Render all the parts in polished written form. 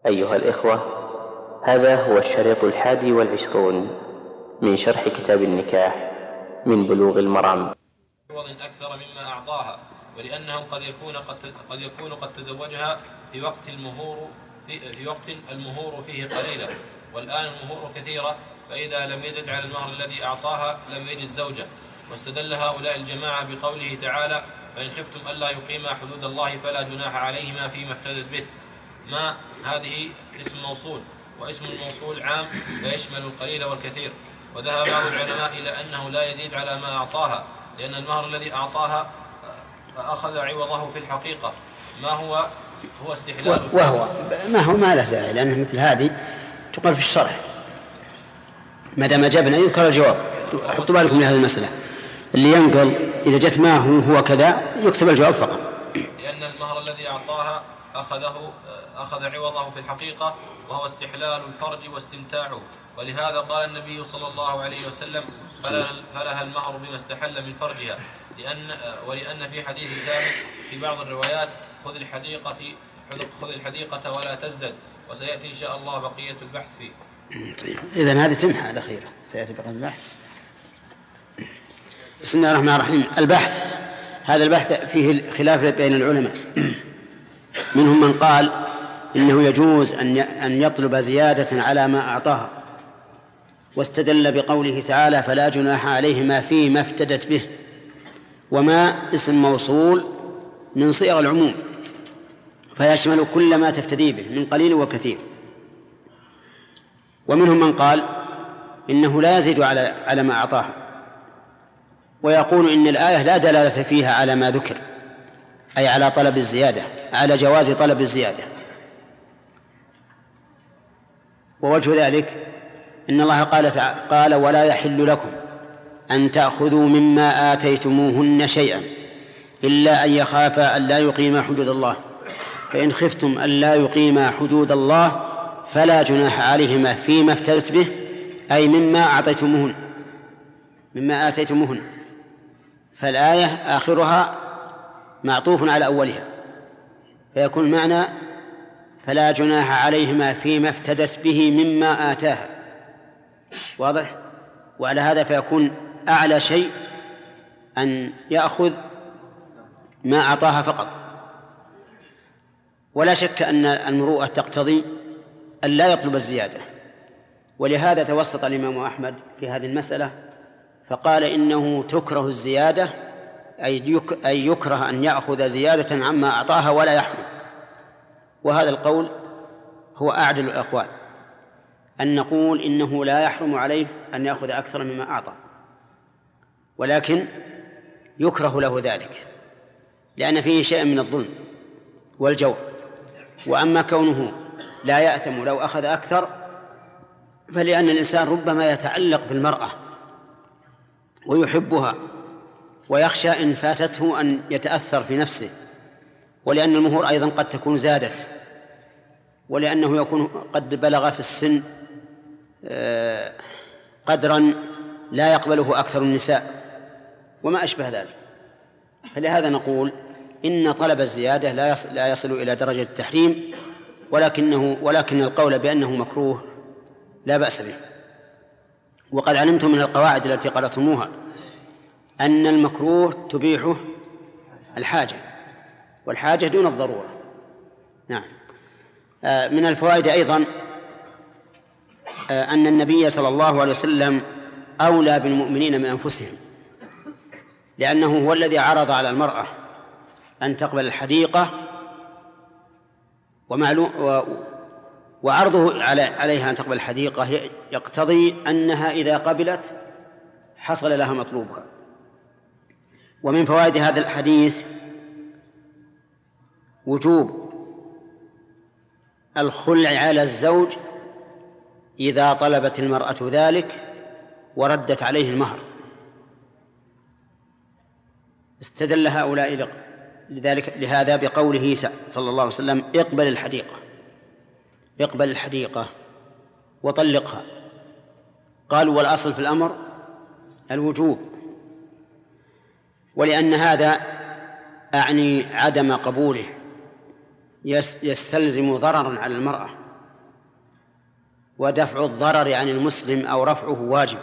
أيها الإخوة، هذا هو الشريط 21 من شرح كتاب النكاح من بلوغ المرام. أكثر مما أعطاها، ولأنه قد يكون قد تزوجها في وقت المهور فيه قليلا، والآن المهور كثيرة، فإذا لم يزد على المهر الذي أعطاها لم يجد زوجة. واستدل هؤلاء الجماعة بقوله تعالى: فإن خفتم ألا يقيما حدود الله فلا جناح عليهما فيما افتدت به. ما هذه اسم موصول، واسم الموصول عام فيشمل القليل والكثير. وذهب بعض العلماء إلى أنه لا يزيد على ما أعطاها، لأن المهر الذي أعطاها أخذ عوضه في الحقيقة. ما هو استحلال، وهو ما له داعي، لأن مثل هذه تقال في الشرح ما دام أجابنا يذكر الجواب. حطوا بالكم من هذه المسألة، اللي ينقل إذا جت ما هو كذا يكتب الجواب فقط. لأن المهر الذي أعطاها أخذ عوضه في الحقيقة، وهو استحلال الفرج واستمتاعه. ولهذا قال النبي صلى الله عليه وسلم: فلها المهر بما استحل من فرجها. ولأن في حديث ثابت في بعض الروايات: خذ الحديقة ولا تزدد. وسيأتي إن شاء الله بقية البحث فيه. طيب، إذن هذه تمحى الأخيرة، سيأتي بقية البحث. بسم الله الرحمن الرحيم. البحث، هذا البحث فيه خلاف بين العلماء. منهم من قال إنه يجوز أن يطلب زيادة على ما أعطاها، واستدل بقوله تعالى: فلا جناح عليهما فيما افتدت به. وما اسم موصول من صيغ العموم، فيشمل كل ما تفتدي به من قليل وكثير. ومنهم من قال إنه لا يزيد على ما أعطاها، ويقول إن الآية لا دلالة فيها على ما ذكر، أي على طلب الزيادة، على جواز طلب الزيادة. ووجه ذلك إن الله قال: ولا يحل لكم أن تأخذوا مما آتيتموهن شيئا إلا أن يخافا أن لا يقيما حدود الله، فإن خفتم أن لا يقيما حدود الله فلا جناح عليهما فيما افتدت به، أي مما آتيتموهن. فالآية آخرها معطوف على أولها، فيكون المعنى: فلا جناح عليهما فيما افتدت به مما آتاها. واضح؟ وعلى هذا فيكون أعلى شيء أن يأخذ ما أعطاها فقط. ولا شك أن المروءة تقتضي أن لا يطلب الزيادة، ولهذا توسط الإمام أحمد في هذه المسألة فقال: إنه تكره الزيادة، أي يكره أن يأخذ زيادة عما أعطاها ولا يحرم. وهذا القول هو أعدل الأقوال، أن نقول إنه لا يحرم عليه أن يأخذ أكثر مما أعطى، ولكن يكره له ذلك لأن فيه شيء من الظلم والجور. وأما كونه لا يأثم لو أخذ أكثر، فلأن الإنسان ربما يتعلق بالمرأة ويحبها ويخشى إن فاتته أن يتأثر في نفسه، ولأن المهور أيضا قد تكون زادت، ولأنه يكون قد بلغ في السن قدرا لا يقبله أكثر النساء وما أشبه ذلك. فلهذا نقول إن طلب الزيادة لا يصل إلى درجة التحريم، ولكن القول بأنه مكروه لا بأس به. وقد علمتم من القواعد التي قرأتموها أن المكروه تبيحه الحاجة، والحاجة دون الضرورة. نعم. من الفوائد أيضا أن النبي صلى الله عليه وسلم أولى بالمؤمنين من أنفسهم، لأنه هو الذي عرض على المرأة أن تقبل الحديقة، وعرضه عليها أن تقبل الحديقة يقتضي أنها إذا قبلت حصل لها مطلوبها. ومن فوائد هذا الحديث وجوب الخلع على الزوج إذا طلبت المرأة ذلك وردت عليه المهر. استدل هؤلاء لهذا بقوله صلى الله عليه وسلم: اقبل الحديقة وطلقها. قالوا: والأصل في الأمر الوجوب، ولأن هذا أعني عدم قبوله يستلزم ضررا على المرأة، ودفع الضرر عن المسلم أو رفعه واجب،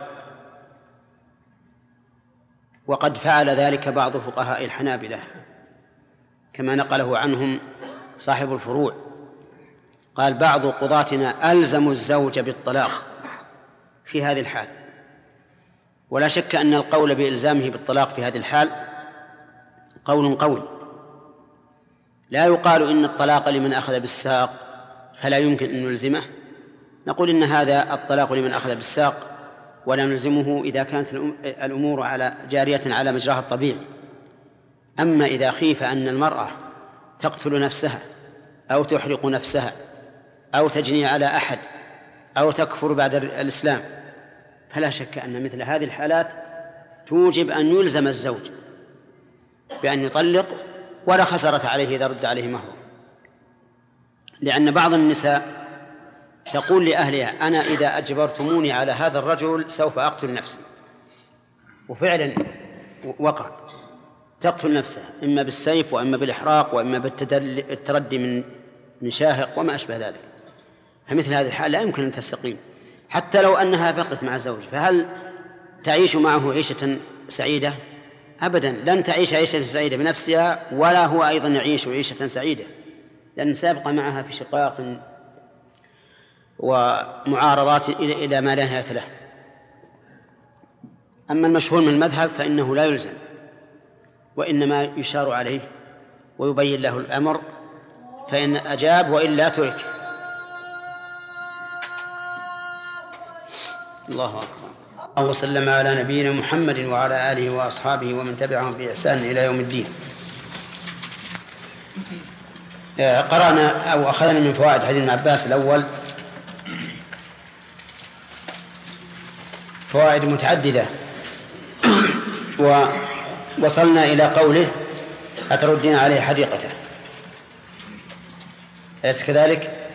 وقد فعل ذلك بعض فقهاء الحنابلة كما نقله عنهم صاحب الفروع، قال بعض قضاتنا ألزموا الزوج بالطلاق في هذه الحال. ولا شك أن القول بإلزامه بالطلاق في هذه الحال قول قوي، لا يقال إن الطلاق لمن أخذ بالساق فلا يمكن أن نلزمه، نقول إن هذا الطلاق لمن أخذ بالساق ولا نلزمه إذا كانت الأمور جارية على مجراها الطبيعي. أما إذا خيف أن المرأة تقتل نفسها أو تحرق نفسها أو تجني على أحد أو تكفر بعد الإسلام، فلا شك أن مثل هذه الحالات توجب أن يلزم الزوج بأن يطلق، ولا خسارة عليه إذا رد عليه مهره. لأن بعض النساء تقول لأهلها أنا إذا أجبرتموني على هذا الرجل سوف أقتل نفسي، وفعلا وقع تقتل نفسها إما بالسيف وإما بالإحراق وإما بالتردي من شاهق وما أشبه ذلك. فمثل هذه الحال لا يمكن أن تستقيم حتى لو أنها بقت مع زوج، فهل تعيش معه عيشة سعيدة؟ أبدا، لن تعيش عيشة سعيدة بنفسها ولا هو أيضا يعيش عيشة سعيدة، لأن سيبقى معها في شقاق ومعارضات إلى ما لا نهاية له. أما المشهور من المذهب فإنه لا يلزم، وإنما يشار عليه ويبين له الأمر، فإن أجاب وإلا ترك. الله أكبر. وسلم على نبينا محمد وعلى آله وأصحابه ومن تبعهم بإحسان إلى يوم الدين. قرأنا أو أخذنا من فوائد حديث ابن عباس الأول فوائد متعددة، ووصلنا إلى قوله أتردين عليه حديقته، أليس كذلك؟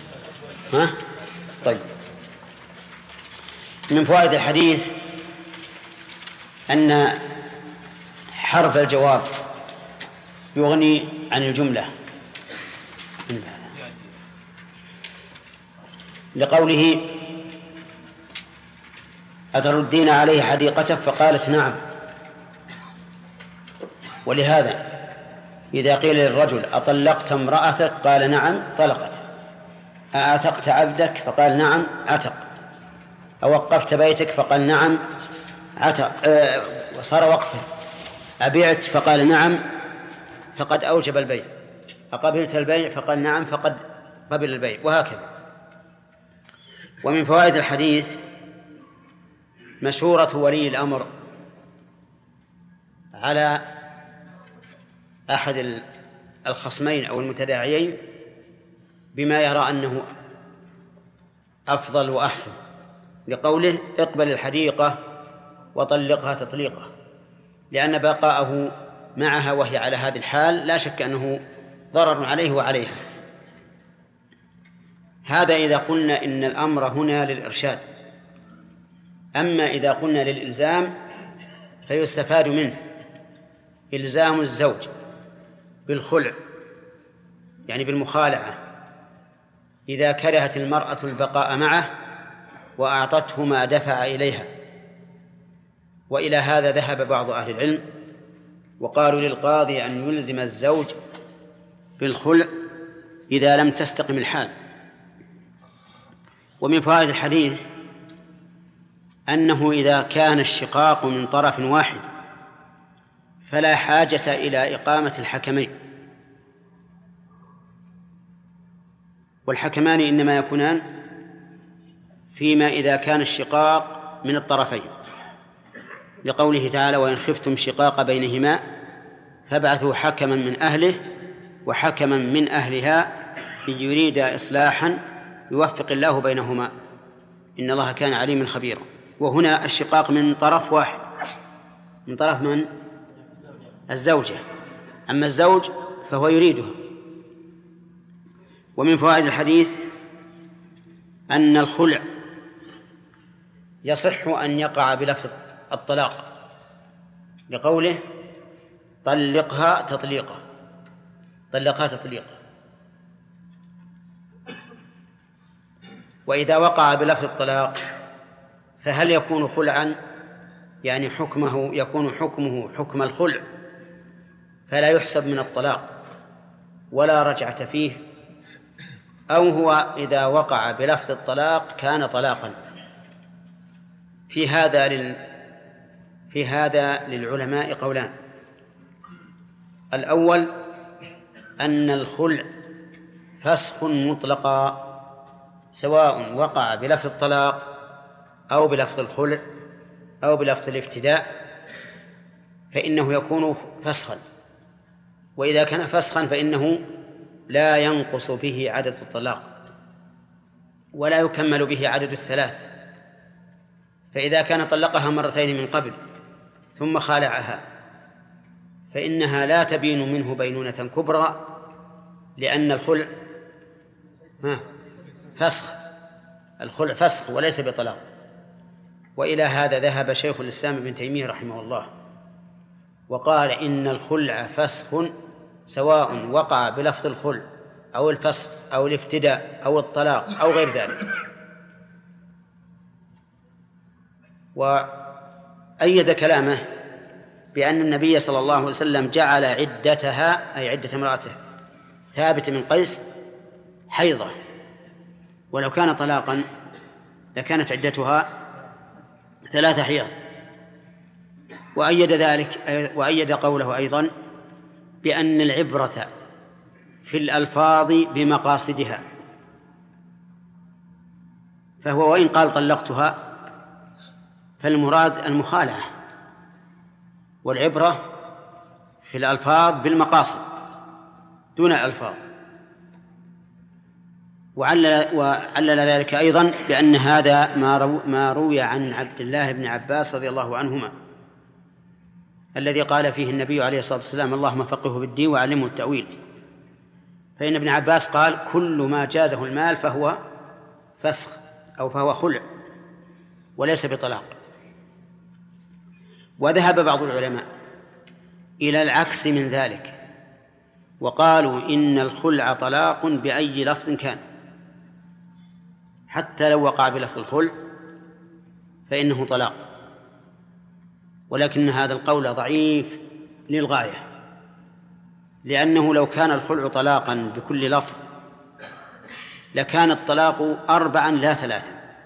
طيب. من فوائد الحديث أن حرف الجواب يغني عن الجملة، لقوله أتردين عليه حديقته فقالت نعم. ولهذا إذا قيل للرجل أطلقت امرأتك قال نعم طلقت، أعتقت عبدك فقال نعم عتق، أوقفت بيتك فقال نعم عتق وصار وقفا، أبيعت فقال نعم فقد أوجب البيع، أقبلت البيع فقال نعم فقد قبل البيع، وهكذا. ومن فوائد الحديث مشورة ولي الأمر على أحد الخصمين أو المتداعيين بما يرى أنه أفضل وأحسن، لقوله اقبل الحديقة وطلقها تطليقة، لأن بقاءه معها وهي على هذه الحال لا شك أنه ضرر عليه وعليها. هذا إذا قلنا إن الأمر هنا للإرشاد. أما إذا قلنا للإلزام فيستفاد منه إلزام الزوج بالخلع، يعني بالمخالعة، إذا كرهت المرأة البقاء معه وأعطته ما دفع إليها. وإلى هذا ذهب بعض أهل العلم وقالوا للقاضي أن يلزم الزوج بالخلع إذا لم تستقم الحال. ومن فوائد الحديث أنه إذا كان الشقاق من طرف واحد فلا حاجة إلى إقامة الحكمين، والحكمان إنما يكونان فيما إذا كان الشقاق من الطرفين، لقوله تعالى وإن خفتم شقاق بينهما فابعثوا حكما من أهله وحكما من أهلها إن يريد إصلاحا يوفق الله بينهما إن الله كان عليما خبيرا. وهنا الشقاق من طرف واحد، من طرف من؟ الزوجة، أما الزوج فهو يريدها. ومن فوائد الحديث أن الخلع يصح أن يقع بلفظ الطلاق، لقوله طلقها تطليقا، طلقها تطليقا. وإذا وقع بلفظ الطلاق فهل يكون خلعا؟ يعني يكون حكمه حكم الخلع فلا يحسب من الطلاق ولا رجعة فيه، أو هو إذا وقع بلفظ الطلاق كان طلاقا؟ في هذا للعلماء قولان. الأول أن الخلع فسخ مطلقا سواء وقع بلفظ الطلاق أو بلفظ الخلع أو بلفظ الافتداء فإنه يكون فسخا، وإذا كان فسخا فإنه لا ينقص به عدد الطلاق ولا يكمل به عدد الثلاث. فإذا كان طلقها مرتين من قبل ثم خالعها فإنها لا تبين منه بينونة كبرى، لأن الخلع فسخ، الخلع فسخ وليس بطلاق. وإلى هذا ذهب شيخ الإسلام ابن تيمية رحمه الله وقال إن الخلع فسخ سواء وقع بلفظ الخلع أو الفسخ أو الافتداء أو الطلاق أو غير ذلك. وأيد كلامه بأن النبي صلى الله عليه وسلم جعل عدتها أي عدة امرأته ثابت من قيس حيضة، ولو كان طلاقا لكانت عدتها 3 حيض. وأيد قوله أيضا بأن العبرة في الألفاظ بمقاصدها، فهو وإن قال طلقتها فالمراد المخالعة، والعبرة في الألفاظ بالمقاصد دون الألفاظ. وعلل ذلك أيضا بأن هذا ما روي عن عبد الله بن عباس رضي الله عنهما الذي قال فيه النبي عليه الصلاة والسلام اللهم فقهه بالدين وعلمه التأويل. فإن ابن عباس قال كل ما جازه المال فهو فسخ أو فهو خلع وليس بطلاق. وذهب بعض العلماء إلى العكس من ذلك وقالوا إن الخلع طلاق بأي لفظ كان، حتى لو وقع بلفظ الخلع فإنه طلاق، ولكن هذا القول ضعيف للغاية، لأنه لو كان الخلع طلاقا بكل لفظ لكان الطلاق 4 لا 3،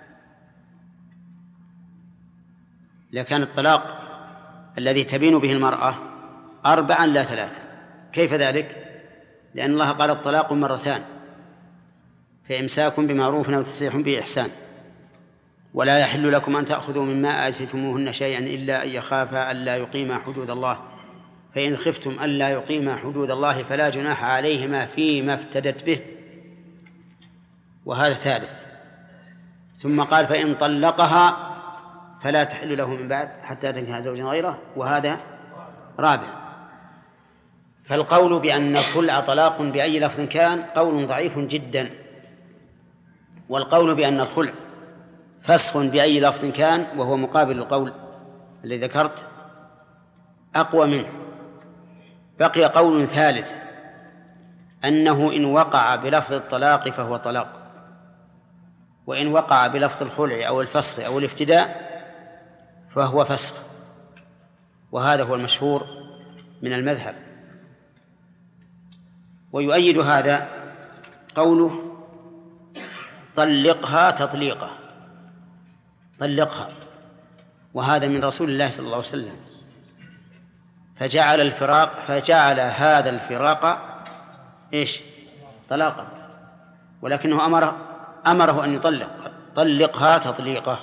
لكان الطلاق الذي تبين به المرأة 4 لا 3. كيف ذلك؟ لأن الله قال الطلاق 2، فإمساك بمعروف أو تسريح بإحسان، ولا يحل لكم أن تأخذوا مما آتيتموهن شيئا إلا أن يخافا ألا يقيما حدود الله، فإن خفتم ألا يقيما حدود الله فلا جناح عليهما فيما افتدت به، وهذا ثالث. ثم قال فإن طلقها فلا تحل له من بعد حتى تنكح زوجا غيره، وهذا رابع. فالقول بأن الخلع طلاق بأي لفظ كان قول ضعيف جدا، والقول بأن الخلع فسخ بأي لفظ كان وهو مقابل القول الذي ذكرت أقوى منه. بقي قول ثالث أنه إن وقع بلفظ الطلاق فهو طلاق، وإن وقع بلفظ الخلع أو الفسخ أو الافتداء فهو فسخ، وهذا هو المشهور من المذهب. ويؤيد هذا قوله طلقها تطليقا، طلقها، وهذا من رسول الله صلى الله عليه وسلم، فجعل هذا الفراق طلاقا، ولكنه أمره أن يطلق، طلقها تطليقا.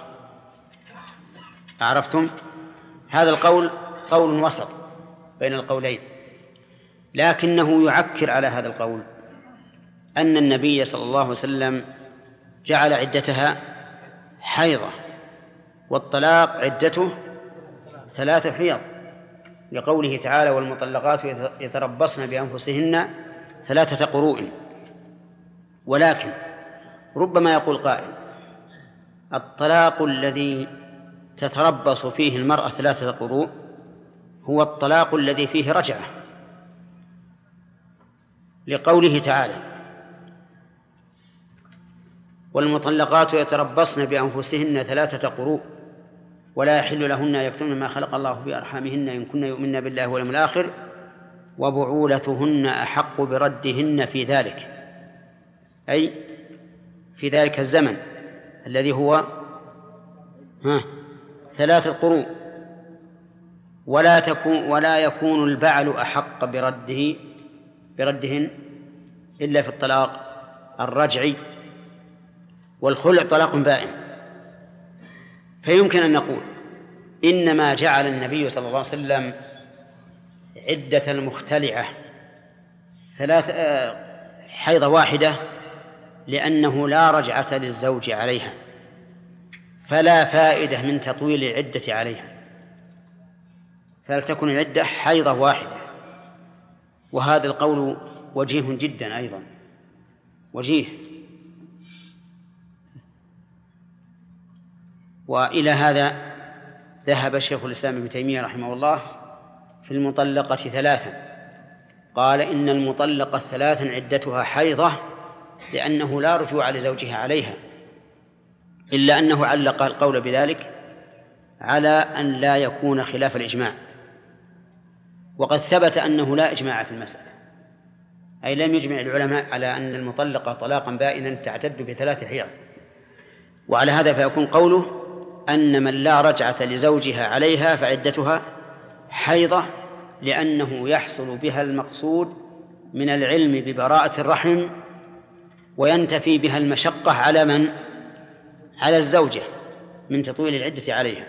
عرفتم؟ هذا القول قول وسط بين القولين، لكنه يعكر على هذا القول أن النبي صلى الله عليه وسلم جعل عدتها حيضة، والطلاق عدته 3 حيض، لقوله تعالى والمطلقات يتربصن بأنفسهن 3 قروء. ولكن ربما يقول قائل الطلاق الذي تتربص فيه المرأة 3 قروء هو الطلاق الذي فيه رجعة، لقوله تعالى والمطلقات يتربصن بأنفسهن 3 قروء ولا يحل لهن يكتمن ما خلق الله في أرحامهن إن كن يؤمن بالله واليوم الآخر وبعولتهن أحق بردهن في ذلك، أي في ذلك الزمن الذي هو 3 قروء، ولا يكون البعل أحق بردهن إلا في الطلاق الرجعي، والخلع طلاق بائن. فيمكن أن نقول إنما جعل النبي صلى الله عليه وسلم عدة المختلعة 3 حيضة واحدة لأنه لا رجعة للزوج عليها، فلا فائدة من تطويل العدة عليها، فلتكن العدة حيضة واحدة. وهذا القول وجيه جدا أيضا، وجيه. وإلى هذا ذهب شيخ الإسلام ابن تيمية رحمه الله في المطلقة 3، قال إن المطلقة 3 عدتها حيضة لأنه لا رجوع لزوجها عليها، إلا أنه علق القول بذلك على أن لا يكون خلاف الإجماع، وقد ثبت أنه لا إجماع في المسألة، أي لم يجمع العلماء على أن المطلقة طلاقا بائنا تعتد ب3 حيض. وعلى هذا فيكون قوله أن من لا رجعة لزوجها عليها فعدتها حيضة لأنه يحصل بها المقصود من العلم ببراءة الرحم، وينتفي بها المشقة على من؟ على الزوجة من تطويل العدة عليها.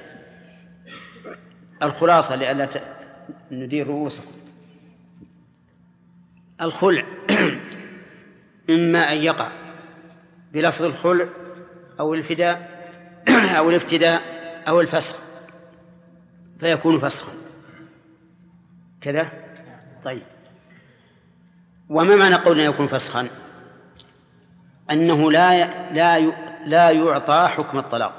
الخلاصة لئلا ندير رؤوسكم، الخلع إما أن يقع بلفظ الخلع أو الفداء أو الافتداء أو الفسخ فيكون فسخا كذا. طيب، وما معنى قولنا يكون فسخا؟ أنه لا يعطى حكم الطلاق،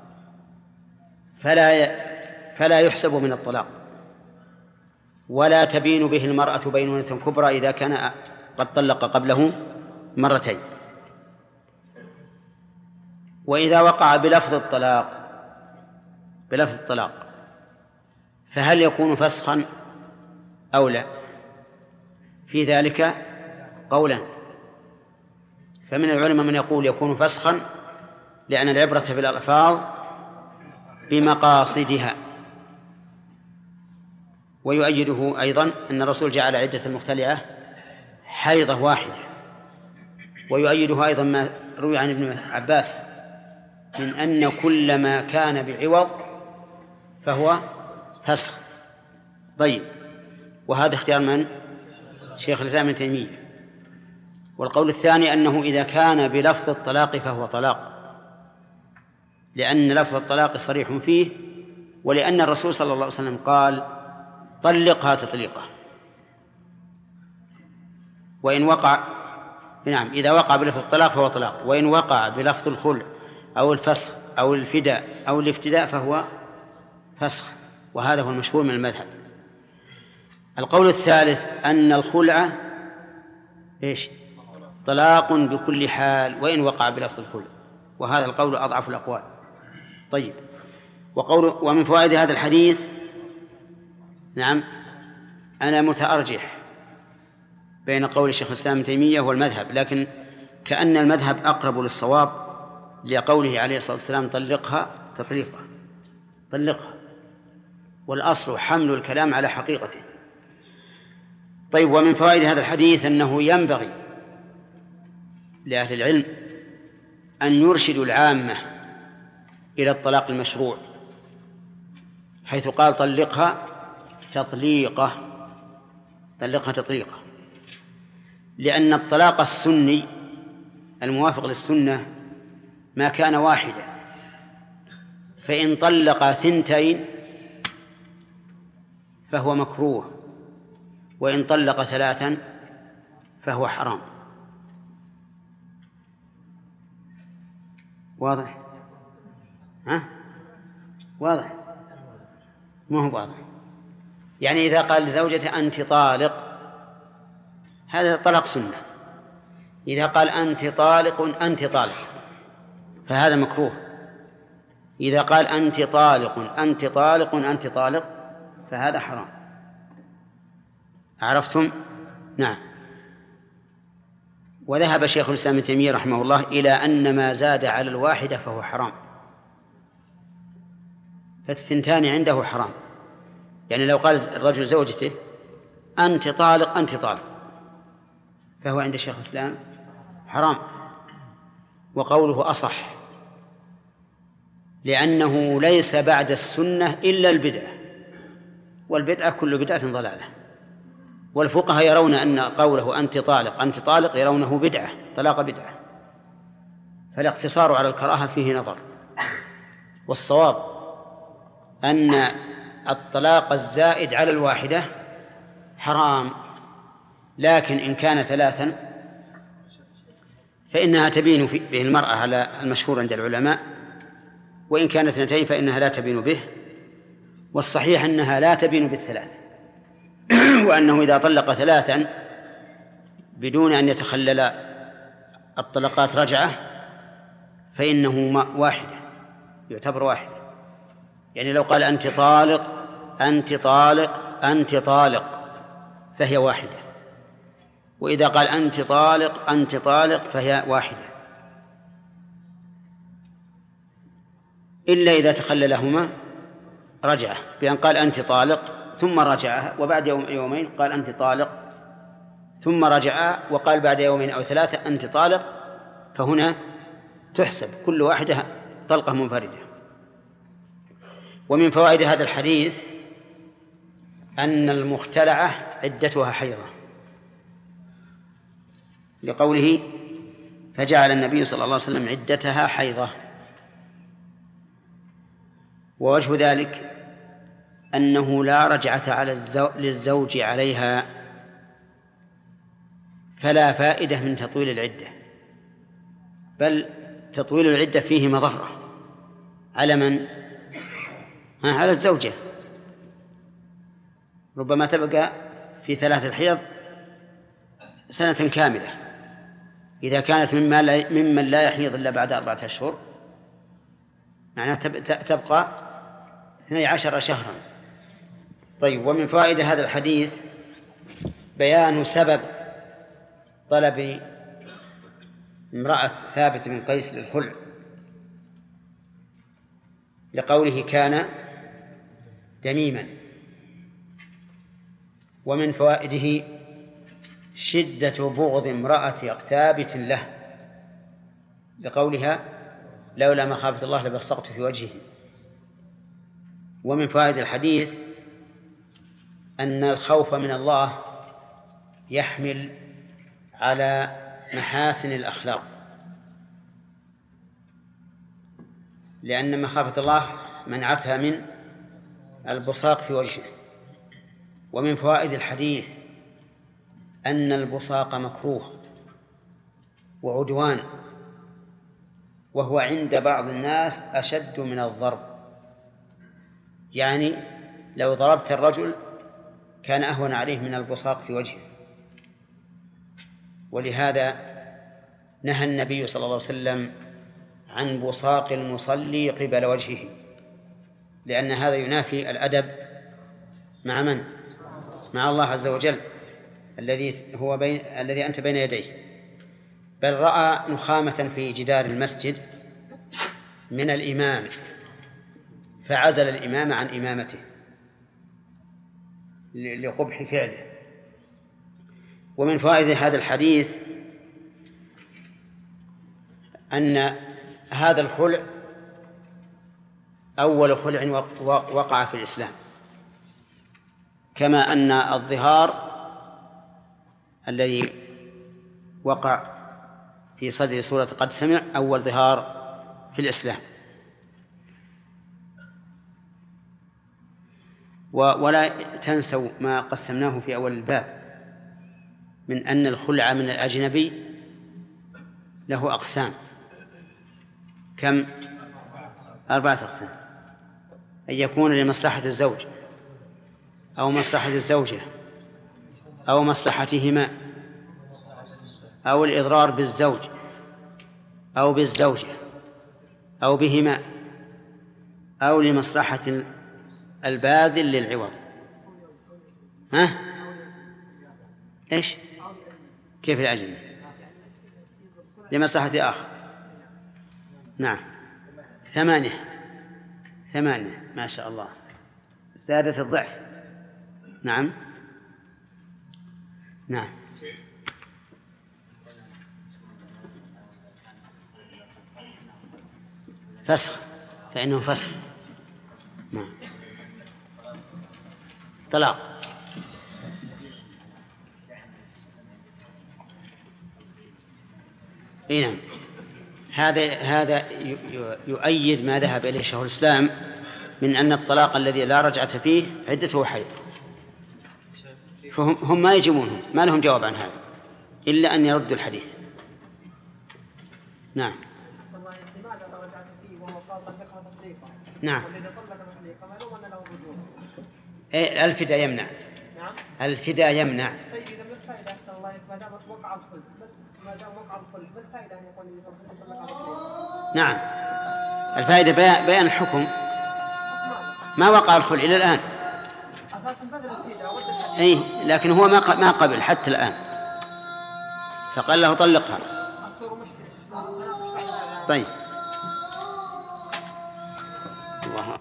فلا يحسب من الطلاق، ولا تبين به المرأة بينونة كبرى إذا كان قد طلق قبله 2 مرة. وإذا وقع بلفظ الطلاق فهل يكون فسخا أو لا؟ في ذلك قولا، فمن العلماء من يقول يكون فسخا لأن العبرة بالألفاظ بمقاصدها، ويؤيده أيضا أن الرسول جعل عدة المختلعة حيضة واحدة، ويؤيده أيضا ما روي عن ابن عباس من أن كل ما كان بعوض فهو فسخ. طيب، وهذا اختيار من؟ شيخ الإسلام ابن تيمية. والقول الثاني أنه إذا كان بلفظ الطلاق فهو طلاق، لأن لفظ الطلاق صريح فيه، ولأن الرسول صلى الله عليه وسلم قال طلقها تطليقة. وإن وقع إذا وقع بلفظ الطلاق فهو طلاق، وإن وقع بلفظ الخلع أو الفسخ أو الفداء أو الافتداء فهو فسخ، وهذا هو المشهور من المذهب. القول الثالث أن الخلع طلاق بكل حال وإن وقع بلفظ الخلع، وهذا القول أضعف الأقوال. طيب، ومن فوائد هذا الحديث أنا متأرجح بين قول الشيخ الإسلام ابن تيمية والمذهب، لكن كأن المذهب أقرب للصواب لقوله عليه الصلاة والسلام طلقها تطليقة، طلقها، والأصل حمل الكلام على حقيقته. طيب، ومن فوائد هذا الحديث أنه ينبغي لأهل العلم أن يرشدوا العامة إلى الطلاق المشروع، حيث قال طلقها تطليقة، طلقها تطليقة، لأن الطلاق السني الموافق للسنة ما كان واحدا، فإن طلق 2 فهو مكروه، وإن طلق 3 فهو حرام. واضح؟ واضح؟ ما هو واضح؟ يعني إذا قال لزوجته أنت طالق هذا طلاق سنة، إذا قال أنت طالق أنت طالق فهذا مكروه. إذا قال أنت طالق أنت طالق أنت طالق فهذا حرام. عرفتم؟ نعم. وذهب شيخ الإسلام ابن تيمية رحمه الله إلى أن ما زاد على الواحدة فهو حرام، فالثنتان عنده حرام. يعني لو قال الرجل زوجته أنت طالق أنت طالق فهو عند شيخ الإسلام حرام، وقوله أصح، لأنه ليس بعد السنة إلا البدعة، والبدعة كل بدعة ضلالة. والفقهاء يرون أن قوله أنت طالق أنت طالق يرونه بدعة، طلاق بدعة، فالاقتصار على الكراهة فيه نظر. والصواب أن الطلاق الزائد على الواحدة حرام، لكن إن كان ثلاثا فإنها تبين به المرأة على المشهور عند العلماء، وإن كانت اثنتين فإنها لا تبين به، والصحيح أنها لا تبين بالثلاث، وأنه إذا طلق ثلاثا بدون أن يتخلل الطلقات رجعة فإنه واحدة، يعتبر واحدة. يعني لو قال أنت طالق أنت طالق أنت طالق فهي واحدة، وإذا قال أنت طالق أنت طالق فهي واحدة، إلا إذا تخللهما رجعة بأن قال أنت طالق ثم رجعها، وبعد يومين قال أنت طالق ثم رجعها وقال بعد يومين أو ثلاثة أنت طالق، فهنا تحسب كل واحدة طلقة منفردة. ومن فوائد هذا الحديث أن المختلعة عدتها حيضة، لقوله فجعل النبي صلى الله عليه وسلم عدتها حيضة. ووجه ذلك أنه لا رجعة للزوج عليها، فلا فائدة من تطويل العدة، بل تطويل العدة فيه مضرة على من؟ على الزوجة، ربما تبقى في 3 الحيض سنة كاملة إذا كانت ممن لا يحيض إلا بعد 4 أشهر، معناها تبقى 12 شهرا. طيب، ومن فوائد هذا الحديث بيان سبب طلب امرأة ثابت بن قيس للخلع، لقوله كان دميما. ومن فوائده شدة بغض امرأة ثابت له، لقولها لولا مخافة الله لبصقت في وجهه. ومن فوائد الحديث أن الخوف من الله يحمل على محاسن الأخلاق، لأن مخافة الله منعتها من البصاق في وجهه. ومن فوائد الحديث أن البصاق مكروه وعدوان، وهو عند بعض الناس أشد من الضرب، يعني لو ضربت الرجل كان أهون عليه من البصاق في وجهه. ولهذا نهى النبي صلى الله عليه وسلم عن بصاق المصلي قبل وجهه، لأن هذا ينافي الأدب مع من؟ مع الله عز وجل الذي أنت بين يديه. بل رأى نخامة في جدار المسجد من الإمام فعزل الإمام عن إمامته لقبح فعله. ومن فوائد هذا الحديث أن هذا الخلع أول خلع وقع في الإسلام، كما أن الظهار الذي وقع في صدر سورة قد سمع أول ظهار في الإسلام. ولا تنسوا ما قسمناه في أول الباب من أن الخلع من الأجنبي له أقسام. كم؟ 4 أقسام: أن يكون لمصلحة الزوج أو مصلحة الزوجة أو مصلحتهما أو الإضرار بالزوج أو بالزوجة أو بهما أو لمصلحة الباذل للعوض. ها؟ إيش؟ كيف الأجنبي؟ لمصلحة آخر. نعم. 8 ما شاء الله، زادت الضعف. نعم. فسخ، فإنه فسخ. نعم. طلاق. نعم. هذا يؤيد ما ذهب إليه شيخ الإسلام من أن الطلاق الذي لا رجعة فيه عدته حيض. فهم ما يجيبونه، ما لهم جواب عن هذا إلا أن يردوا الحديث. نعم. نعم. الفداء يمنع. الفداء يمنع. نعم. الفائدة بيان الحكم. ما وقع الخلع إلى الآن. أي لكن هو ما قبل حتى الآن، فقال له طلقها. طيب. الله.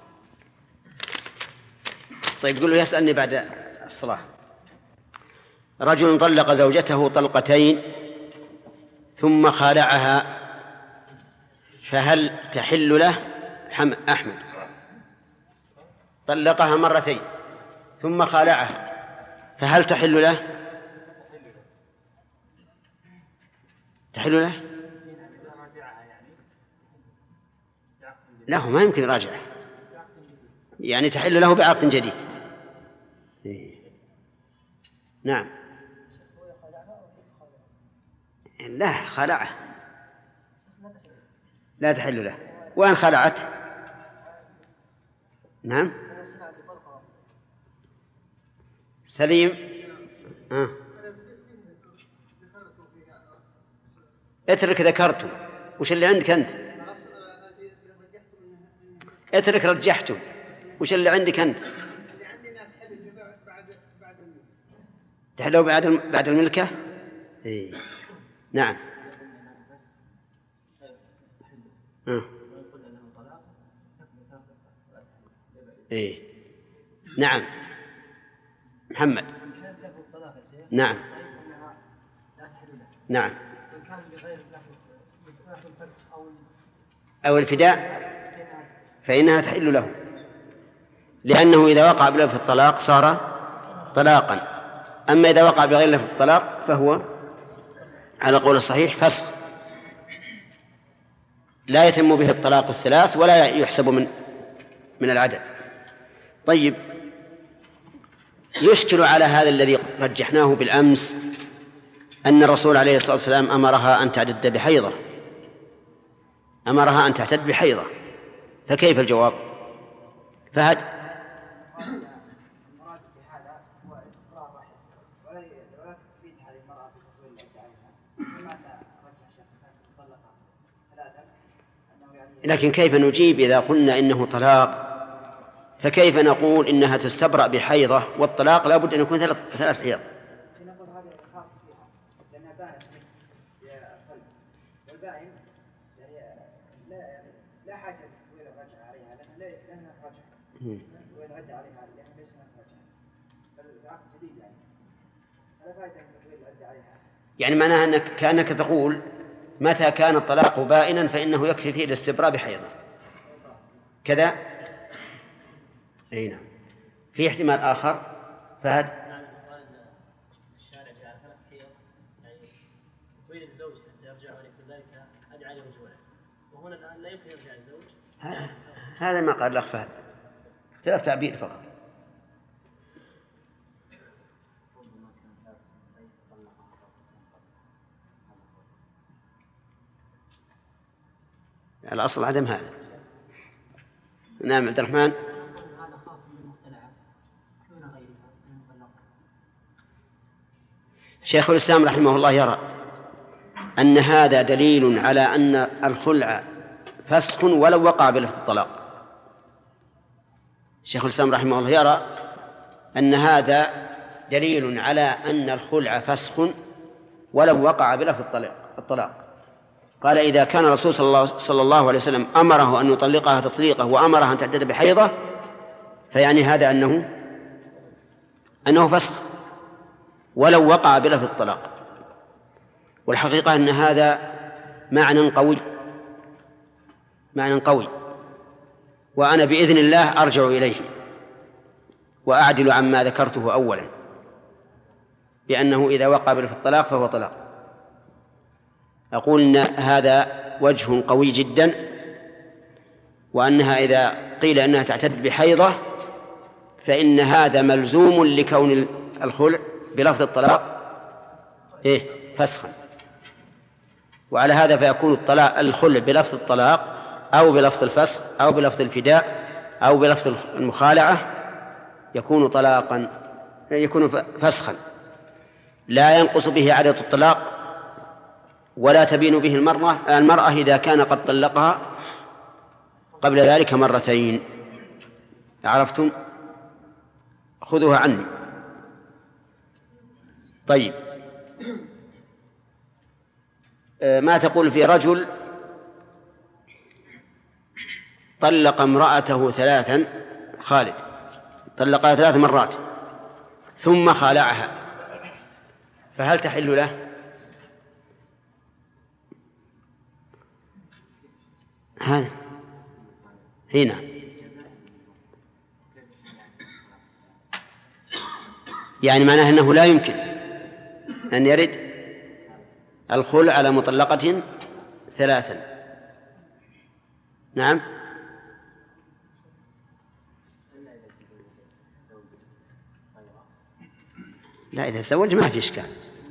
طيب قل له يسألني بعد الصلاة. رجل طلق زوجته طلقتين ثم خالعها، فهل تحل له؟ أحمد طلقها مرتين ثم خالعها، فهل تحل له؟ تحل له؟ لا، ما يمكن راجعه، يعني تحل له بعقد جديد. نعم. لا، خلعه لا تحل له. وإن خلعت نعم سليم. اترك ذكرته، وش اللي عندك أنت؟ اترك رجحته، وش اللي عندك أنت؟ تحله بعد الملكة. إيه. نعم. إيه. نعم. محمد. نعم. نعم. أو الفداء فإنها تحل له، لأنه إذا وقع بلفظ الطلاق صار طلاقا، أما إذا وقع بغير لفظ الطلاق فهو على قول الصحيح فسخ، لا يتم به الطلاق الثلاث ولا يحسب من العدد. طيب، يشكل على هذا الذي رجحناه بالأمس أن الرسول عليه الصلاة والسلام أمرها أن تعتد بحيضة، أمرها أن تعتد بحيضة، فكيف الجواب؟ فهد. لكن كيف نجيب إذا قلنا إنه طلاق؟ فكيف نقول إنها تستبرأ بحيضة والطلاق لا بد أن يكون 3 حيض؟ نقول هذه خاص فيها لأنها بانت والبائن لا حاجة تطويل الرجعة عليها، لأنها رجعة تطويل الرجعة عليها لأنها ليس هناك رجعة، فالعقد جديد يعني فلا فائدة من تطويل الرجعة عليها. يعني معناها أنك كأنك تقول متى كان الطلاق بائنا فإنه يكفي فيه الاستبراء بحيضة كذا. أي نعم. في احتمال آخر فهد. الشارع جعل 3 حيض، يعني تريد الزوج حتى يرجع عليه ذلك أدعى لرجوعه، وهنا الآن لا يمكن يرجع الزوج. هذا ما قال الأخ فهد، اختلاف تعبير فقط. الأصل عدم هذا. نعم عبد الرحمن. شيخ الإسلام رحمه الله يرى أن هذا دليل على أن الخلع فسخ ولو وقع بلفظ الطلاق. شيخ الإسلام رحمه الله يرى أن هذا دليل على أن الخلع فسخ ولو وقع بلفظ الطلاق. قال إذا كان الرسول صلى الله عليه وسلم أمره أن يطلقها تطليقه وأمرها أن تعتد بحيضة، فيعني هذا أنه فسخ ولو وقع بلفظ الطلاق. والحقيقة أن هذا معنى قوي، وأنا بإذن الله أرجع إليه وأعدل عما ذكرته أولا، بأنه إذا وقع بلفظ الطلاق فهو طلاق. أقول إن هذا وجه قوي جدا، وأنها إذا قيل أنها تعتد بحيضة فإن هذا ملزوم لكون الخلع بلفظ الطلاق فسخا. وعلى هذا فيكون الخلع بلفظ الطلاق أو بلفظ الفسخ أو بلفظ الفداء أو بلفظ المخالعة يكون فسخا لا ينقص به عدد الطلاق ولا تبين به المرأة إذا كان قد طلقها قبل ذلك مرتين. عرفتم؟ خذوها عني. طيب، ما تقول في رجل طلق امرأته 3 خالد طلقها 3 مرات ثم خالعها، فهل تحل له؟ هذا هنا يعني معناه أنه لا يمكن أن يرد الخلع على مطلقة 3. نعم. لا، إذا تزوج ما في إشكال.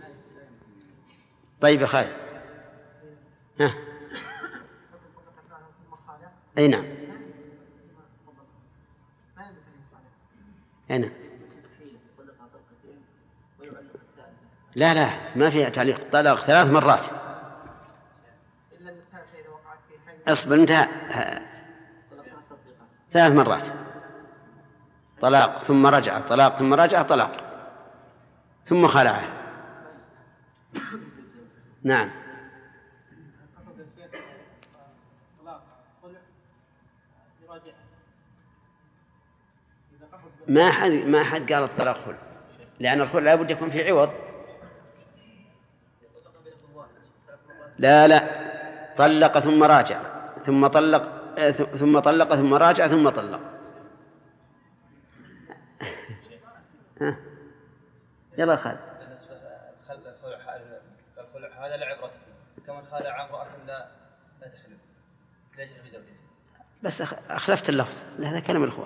طيب يا خالد. أي نعم. أنا لا ما فيها تعليق. طلاق 3 مرات. اصبر انتهى. 3 مرات طلاق ثم رجع، طلاق ثم رجع، طلاق ثم خلعه. نعم. ما حد قال الطلاق خلع، لأن الخلع لا بد يكون في عوض. لا طلق ثم راجع ثم طلق ثم طلق ثم راجع ثم طلق. يلا خالد. الخلع هذا لا عبرة فيه، كمن خالع امرأة لا تحل ليس في زوجته. بس أخلفت اللفظ، هذا كلام الإخوان.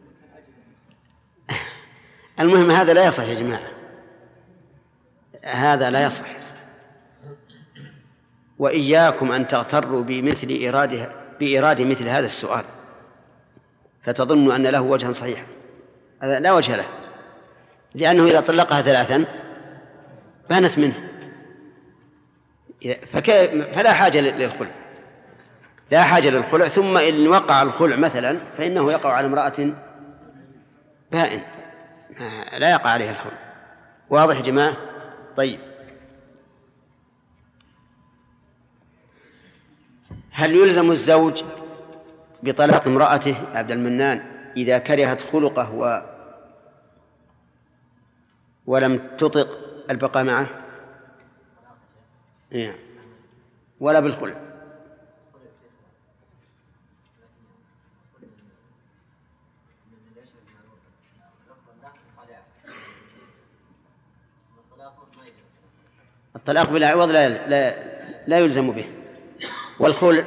المهم هذا لا يصح يا جماعة، هذا لا يصح. وإياكم أن تغتروا بإرادة مثل هذا السؤال فتظنوا أن له وجها صحيحا. هذا لا وجه له، لأنه إذا طلقها 3 بانت منه، فلا حاجة للخلع، لا حاجة للخلع. ثم إن وقع الخلع مثلا فإنه يقع على امرأة بائن، لا يقع عليها الخلع. واضح يا جماعة؟ طيب، هل يلزم الزوج بطلاق امرأته عبد المنان إذا كرهت خلقه ولم تطق البقاء معه؟ ولا بالخلع؟ الطلاق بلا عوض لا يلزم به. والخلع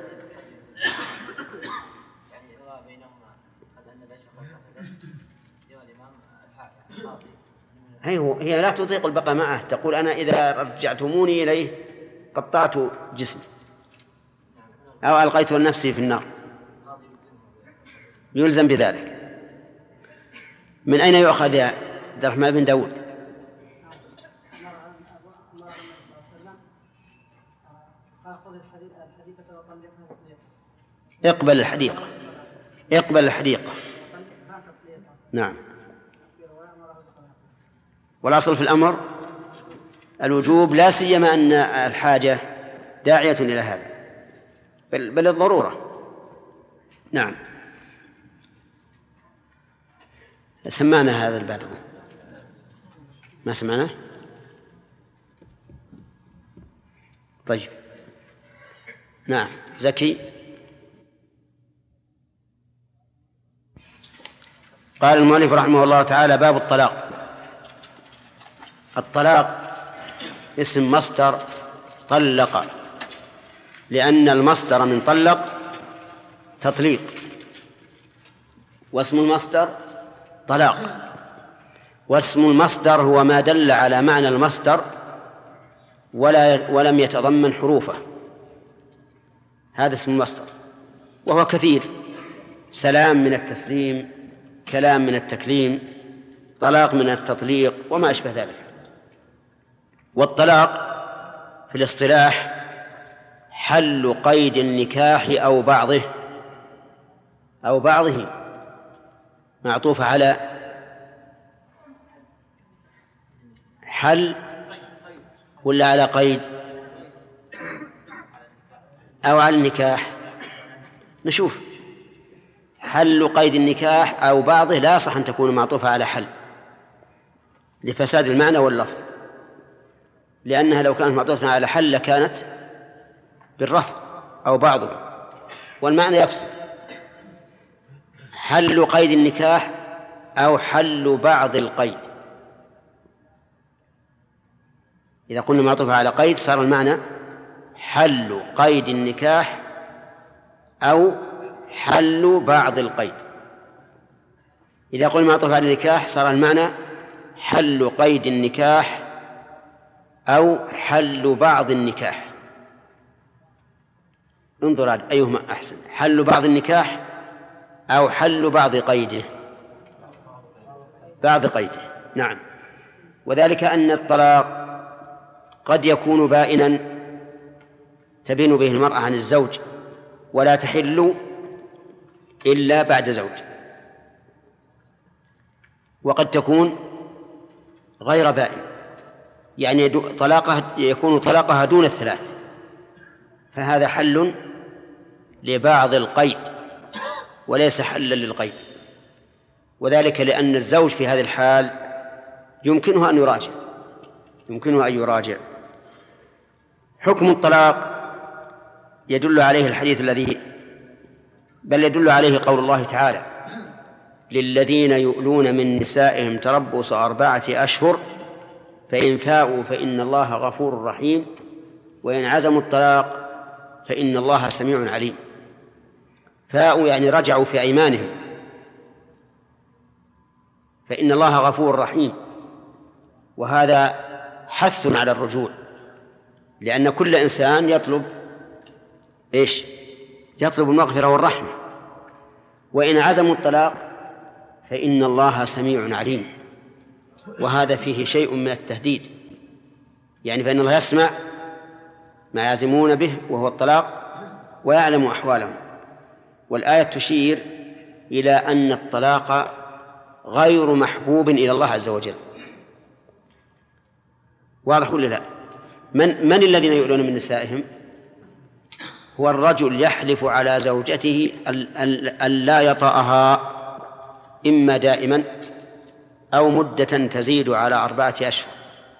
هي لا تطيق البقاء معه، تقول أنا إذا رجعتموني إليه قطعت جسمي أو ألقيت نفسي في النار، يلزم بذلك. من أين يؤخذ يا عبد الرحمن بن داود؟ اقبل الحديقة، اقبل الحديقة. نعم. والأصل في الأمر الوجوب، لا سيما أن الحاجة داعية إلى هذا، بل الضرورة. نعم. سمعنا هذا الباب؟ ما سمعناه؟ طيب. نعم. زكي. قال المؤلف رحمه الله تعالى: باب الطلاق. الطلاق اسم مصدر طلق، لأن المصدر من طلق تطليق، واسم المصدر طلاق. واسم المصدر هو ما دل على معنى المصدر ولم يتضمن حروفه، هذا اسم المصدر، وهو كثير: سلام من التسليم، كلام من التكليم، طلاق من التطليق، وما أشبه ذلك. والطلاق في الاصطلاح حل قيد النكاح أو بعضه معطوف على حل ولا على قيد أو على النكاح؟ نشوف. حل قيد النكاح أو بعضه لا يصح أن تكون معطوفة على حل لفساد المعنى واللفظ، لأنها لو كانت معطوفة على حل لكانت بالرفع أو بعضه، والمعنى يفسد. حل قيد النكاح أو حل بعض القيد. إذا قلنا معطوفة على قيد صار المعنى حل قيد النكاح أو حل بعض القيد. إذا قلنا معطوفة على النكاح صار المعنى حل قيد النكاح أو حل بعض النكاح. انظر أيهما أحسن: حل بعض النكاح أو حل بعض قيده؟ بعض قيده. نعم. وذلك أن الطلاق قد يكون بائنا تبين به المرأة عن الزوج ولا تحل إلا بعد زوج، وقد تكون غير بائن، يعني يكون طلاقها دون الثلاث، فهذا حل لبعض القيد وليس حلا للقيد. وذلك لأن الزوج في هذه الحال يمكنه أن يراجع. حكم الطلاق يدل عليه الحديث بل يدل عليه قول الله تعالى: للذين يؤلون من نسائهم تربص 4 أشهر فإن فاءوا فإن الله غفور رحيم وإن عزموا الطلاق فإن الله سميع عليم. فاءوا يعني رجعوا في أيمانهم، فإن الله غفور رحيم، وهذا حث على الرجوع، لأن كل إنسان يطلب المغفرة والرحمة. وإن عزموا الطلاق فإن الله سميع عليم، وهذا فيه شيء من التهديد، يعني فإن الله يسمع ما يعزمون به وهو الطلاق ويعلم أحوالهم. والآية تشير إلى أن الطلاق غير محبوب إلى الله عز وجل. واضح ولا لا؟ من الذين يؤلون من نسائهم؟ هو الرجل يحلف على زوجته ألا يطأها إما دائما أو مدة تزيد على 4 أشهر،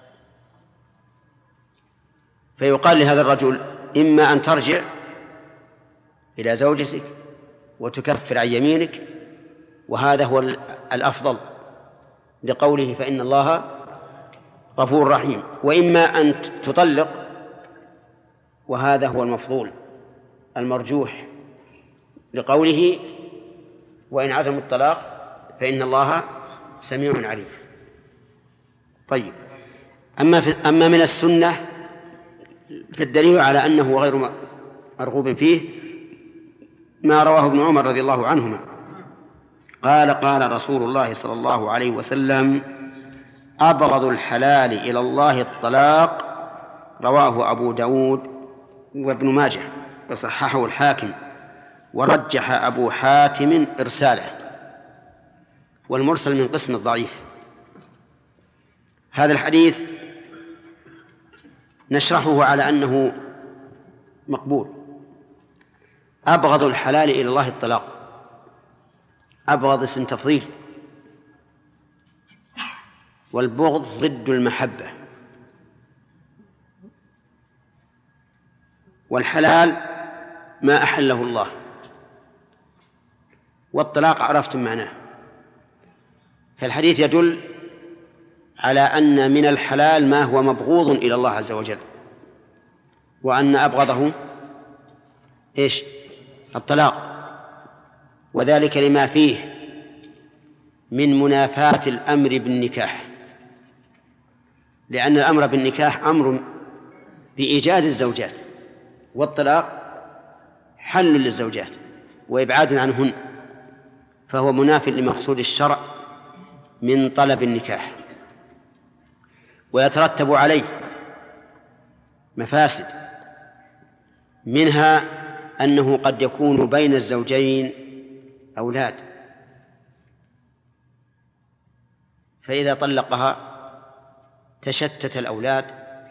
فيقال لهذا الرجل: إما أن ترجع إلى زوجتك وتكفر عن يمينك، وهذا هو الأفضل لقوله فإن الله غفور رحيم، وإما أن تطلق، وهذا هو المفضول المرجوح لقوله وإن عزموا الطلاق فإن الله سميع عليم. طيب. أما من السنة فالدليل على أنه غير مرغوب فيه ما رواه ابن عمر رضي الله عنهما قال: قال رسول الله صلى الله عليه وسلم: أبغض الحلال إلى الله الطلاق. رواه أبو داود وابن ماجه وصححه الحاكم، ورجح أبو حاتم إرساله، والمرسل من قسم الضعيف. هذا الحديث نشرحه على أنه مقبول. أبغض الحلال إلى الله الطلاق، أبغض اسم تفضيل، والبغض ضد المحبة. والحلال ما أحله الله، والطلاق عرفتم معناه. فالحديث يدل على أن من الحلال ما هو مبغوض إلى الله عز وجل، وأن أبغضه إيش؟ الطلاق، وذلك لما فيه من منافاة الأمر بالنكاح، لأن الأمر بالنكاح أمر بإيجاد الزوجات، والطلاق حل للزوجات وإبعاد عنهن، فهو مناف لمقصود الشرع من طلب النكاح، ويترتب عليه مفاسد، منها أنه قد يكون بين الزوجين أولاد، فإذا طلقها تشتت الأولاد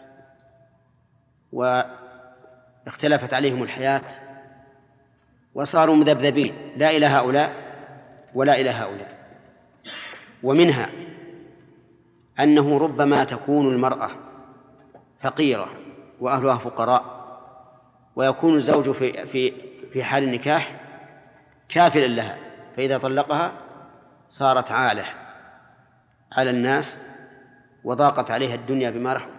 واختلفت عليهم الحياة وصاروا مذبذبين، لا إلى هؤلاء ولا إلى هؤلاء. ومنها أنه ربما تكون المرأة فقيرة وأهلها فقراء، ويكون الزوج في حال النكاح كافلا لها، فإذا طلقها صارت عالة على الناس وضاقت عليها الدنيا بما رحبت.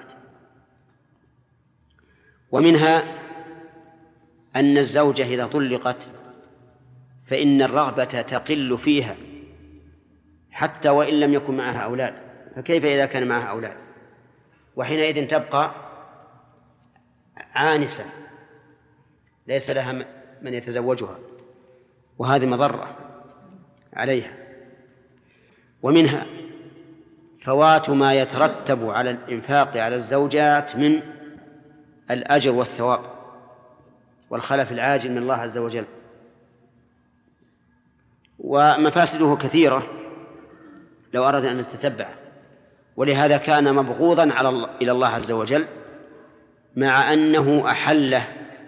ومنها أن الزوجة إذا طلقت فإن الرغبة تقل فيها حتى وإن لم يكن معها أولاد، فكيف إذا كان معها أولاد؟ وحينئذ تبقى عانسة ليس لها من يتزوجها، وهذه مضرة عليها. ومنها فوات ما يترتب على الإنفاق على الزوجات من الأجر والثواب والخلف العاجل من الله عز وجل، ومفاسده كثيرة لو أردنا أن نتتبع. ولهذا كان مبغوضا إلى الله عز وجل، مع أنه أحله،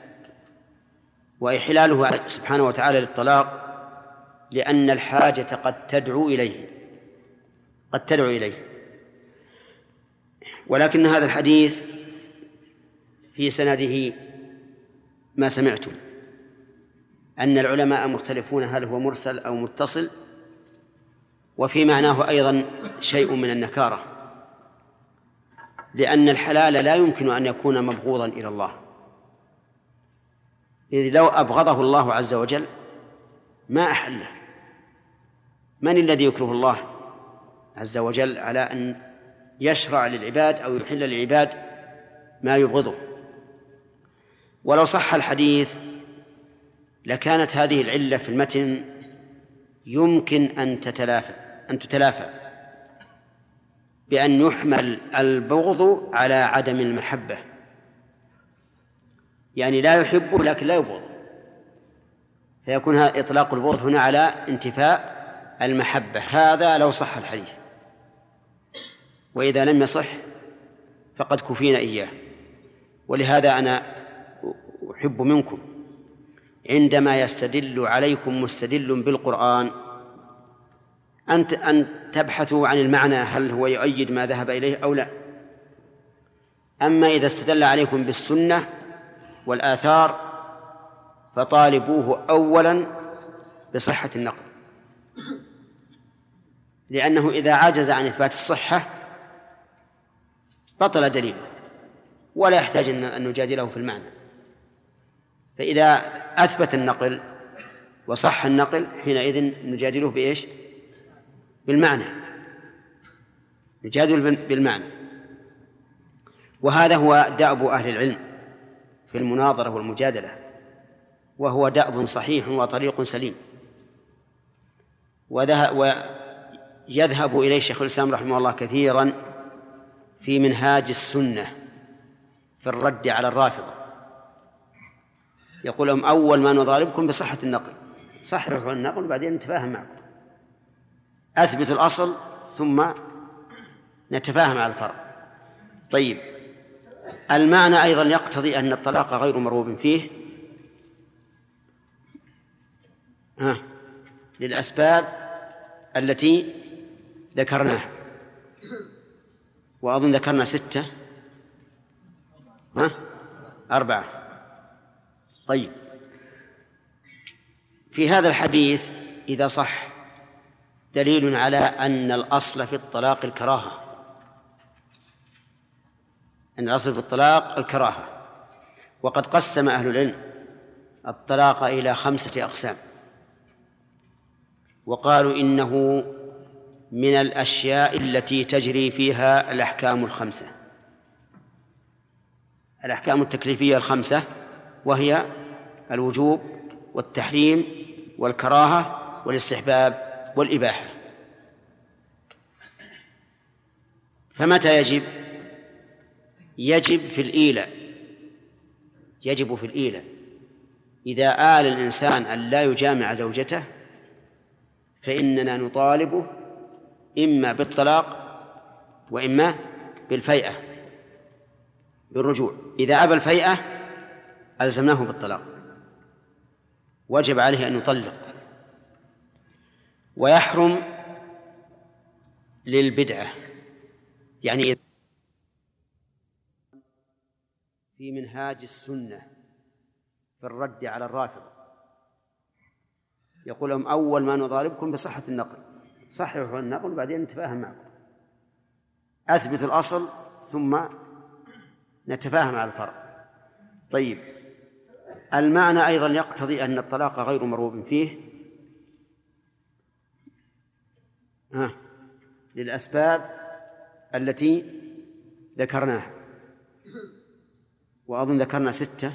وإحلاله سبحانه وتعالى للطلاق لأن الحاجة قد تدعو إليه. ولكن هذا الحديث في سنده ما سمعتم أن العلماء مختلفون هل هو مرسل أو متصل، وفي معناه أيضا شيء من النكارة، لأن الحلال لا يمكن أن يكون مبغوضا إلى الله، إذ لو أبغضه الله عز وجل ما أحله. من الذي يكره الله عز وجل على أن يشرع للعباد أو يحل للعباد ما يبغضه؟ ولو صح الحديث لكانت هذه العلة في المتن يمكن أن تتلافى بأن يحمل البغض على عدم المحبة، يعني لا يحبه لكن لا يبغض، فيكون إطلاق البغض هنا على انتفاء المحبة. هذا لو صح الحديث، وإذا لم يصح فقد كفينا إياه. ولهذا أنا أحب منكم عندما يستدل عليكم مستدل بالقرآن أن تبحثوا عن المعنى، هل هو يؤيد ما ذهب إليه أو لا. أما إذا استدل عليكم بالسنة والآثار فطالبوه أولا بصحة النقل، لأنه إذا عجز عن إثبات الصحة بطل دليله ولا يحتاج أن نجادله في المعنى. فإذا أثبت النقل وصح النقل حينئذ نجادله بإيش؟ بالمعنى، نجادل بالمعنى. وهذا هو دأب أهل العلم في المناظرة والمجادلة، وهو دأب صحيح وطريق سليم، ويذهب إليه شيخ الإسلام رحمه الله كثيرا في منهاج السنة في الرد على الرافضة. يقول لهم أول ما نطالبكم بصحة النقل، صححوا النقل وبعدين نتفاهم معكم. أثبت الأصل ثم نتفاهم على الفرع. طيب، المعنى أيضا يقتضي أن الطلاق غير مرغوب فيه للأسباب التي ذكرناها، وأظن ذكرنا 6 4. طيب، في هذا الحديث إذا صح دليل على أن الأصل في الطلاق الكراهة، أن الأصل في الطلاق الكراهة. وقد قسم أهل العلم الطلاق إلى 5 أقسام، وقالوا إنه من الأشياء التي تجري فيها الأحكام ال5، الأحكام التكليفية ال5، وهي الوجوب والتحريم والكراهة والاستحباب والإباحة. فمتى يجب؟ يجب في الإيلاء، يجب في الإيلاء إذا آل الإنسان أن لا يجامع زوجته فإننا نطالبه إما بالطلاق وإما بالفيئة، بالرجوع. إذا أبى الفيئة ألزمناه بالطلاق، وجب عليه أن يطلق. ويحرم للبدعة، يعني في منهاج السنة في الرد على الرافضة يقول لهم أول ما نطالبكم بصحة النقل، صححوا النقل وبعدين نتفاهم معكم. أثبت الأصل ثم نتفاهم على الفرع. طيب، المعنى أيضا يقتضي أن الطلاق غير مرغوب فيه للأسباب التي ذكرناها، وأظن ذكرنا 6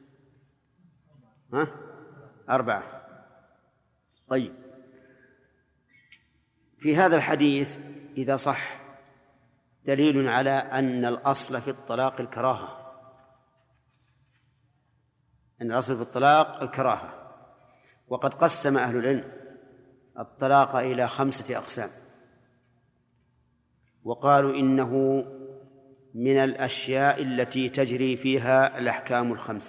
4. طيب، في هذا الحديث إذا صح دليل على أن الأصل في الطلاق الكراهة، أن الأصل في الطلاق الكراهة. وقد قسم أهل العلم الطلاق إلى 5 أقسام، وقالوا إنه من الأشياء التي تجري فيها الأحكام ال5،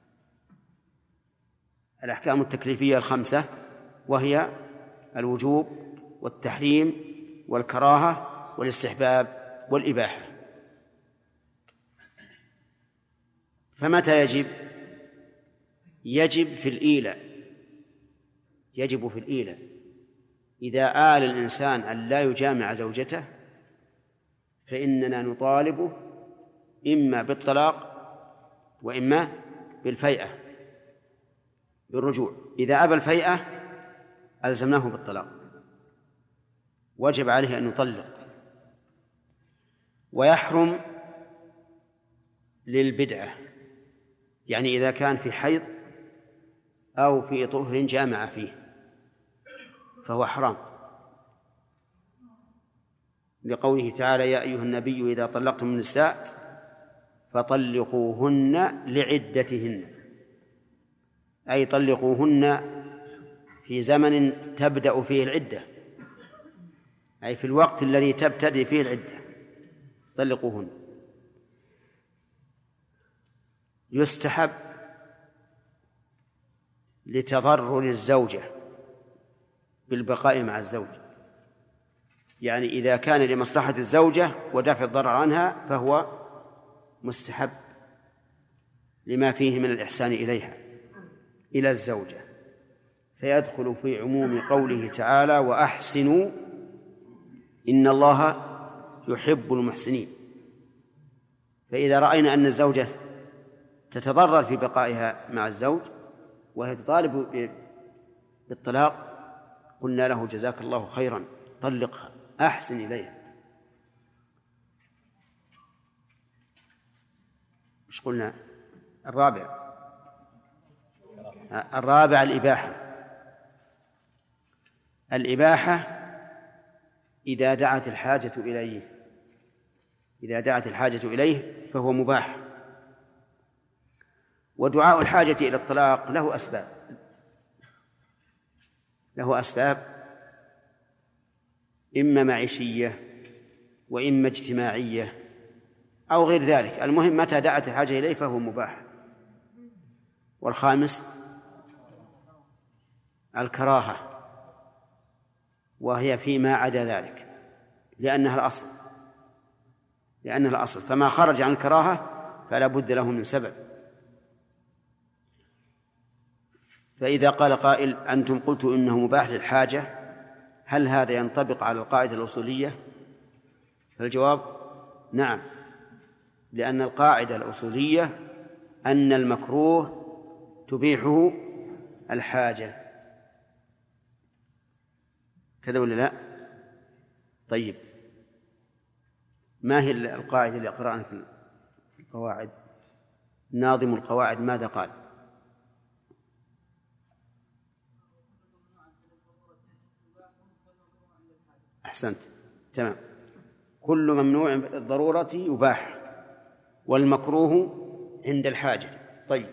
الأحكام التكليفية ال5، وهي الوجوب والتحريم والكراهة والاستحباب والإباحة. فمتى يجب؟ يجب في الإيلاء، يجب في الإيلاء إذا آل الإنسان أن لا يجامع زوجته فإننا نطالبه إما بالطلاق وإما بالفيئة، بالرجوع. إذا أبى الفيئة ألزمناه بالطلاق، وجب عليه أن يطلق. ويحرم للبدعة، يعني إذا كان في حيض أو في طهر جامع فيه فهو حرام، لقوله تعالى: يا أيها النبي إذا طلقتم النساء فطلقوهن لعدتهن، أي طلقوهن في زمن تبدأ فيه العدة، أي في الوقت الذي تبتدئ فيه العدة طلقوهن. يستحب لتضرر الزوجة بالبقاء مع الزوج، يعني إذا كان لمصلحة الزوجة ودفع الضرر عنها فهو مستحب لما فيه من الإحسان إليها، إلى الزوجة، فيدخل في عموم قوله تعالى: وأحسنوا إن الله يحب المحسنين. فإذا رأينا أن الزوجة تتضرر في بقائها مع الزوج وهي تطالب بالطلاق قلنا له: جزاك الله خيرا، طلقها، أحسن إليها. مش قلنا الرابع الإباحة إذا دعت الحاجة إليه فهو مباح. ودعاء الحاجة إلى الطلاق له أسباب إما معيشية وإما اجتماعية أو غير ذلك. المهم متى دعت الحاجة إليه فهو مباح. والخامس الكراهة، وهي فيما عدا ذلك لأنها الأصل، فما خرج عن الكراهة فلا بد له من سبب. فإذا قال قائل أنتم قلتوا إنه مباح للحاجة، هل هذا ينطبق على القاعدة الأصولية؟ فالجواب نعم، لأن القاعدة الأصولية أن المكروه تبيحه الحاجة، كذا ولا لا؟ طيب، ما هي القاعدة اللي قرأنا في القواعد؟ ناظم القواعد ماذا قال؟ أحسنت، تمام. كل ممنوع بالضرورة يباح، والمكروه عند الحاجة. طيب،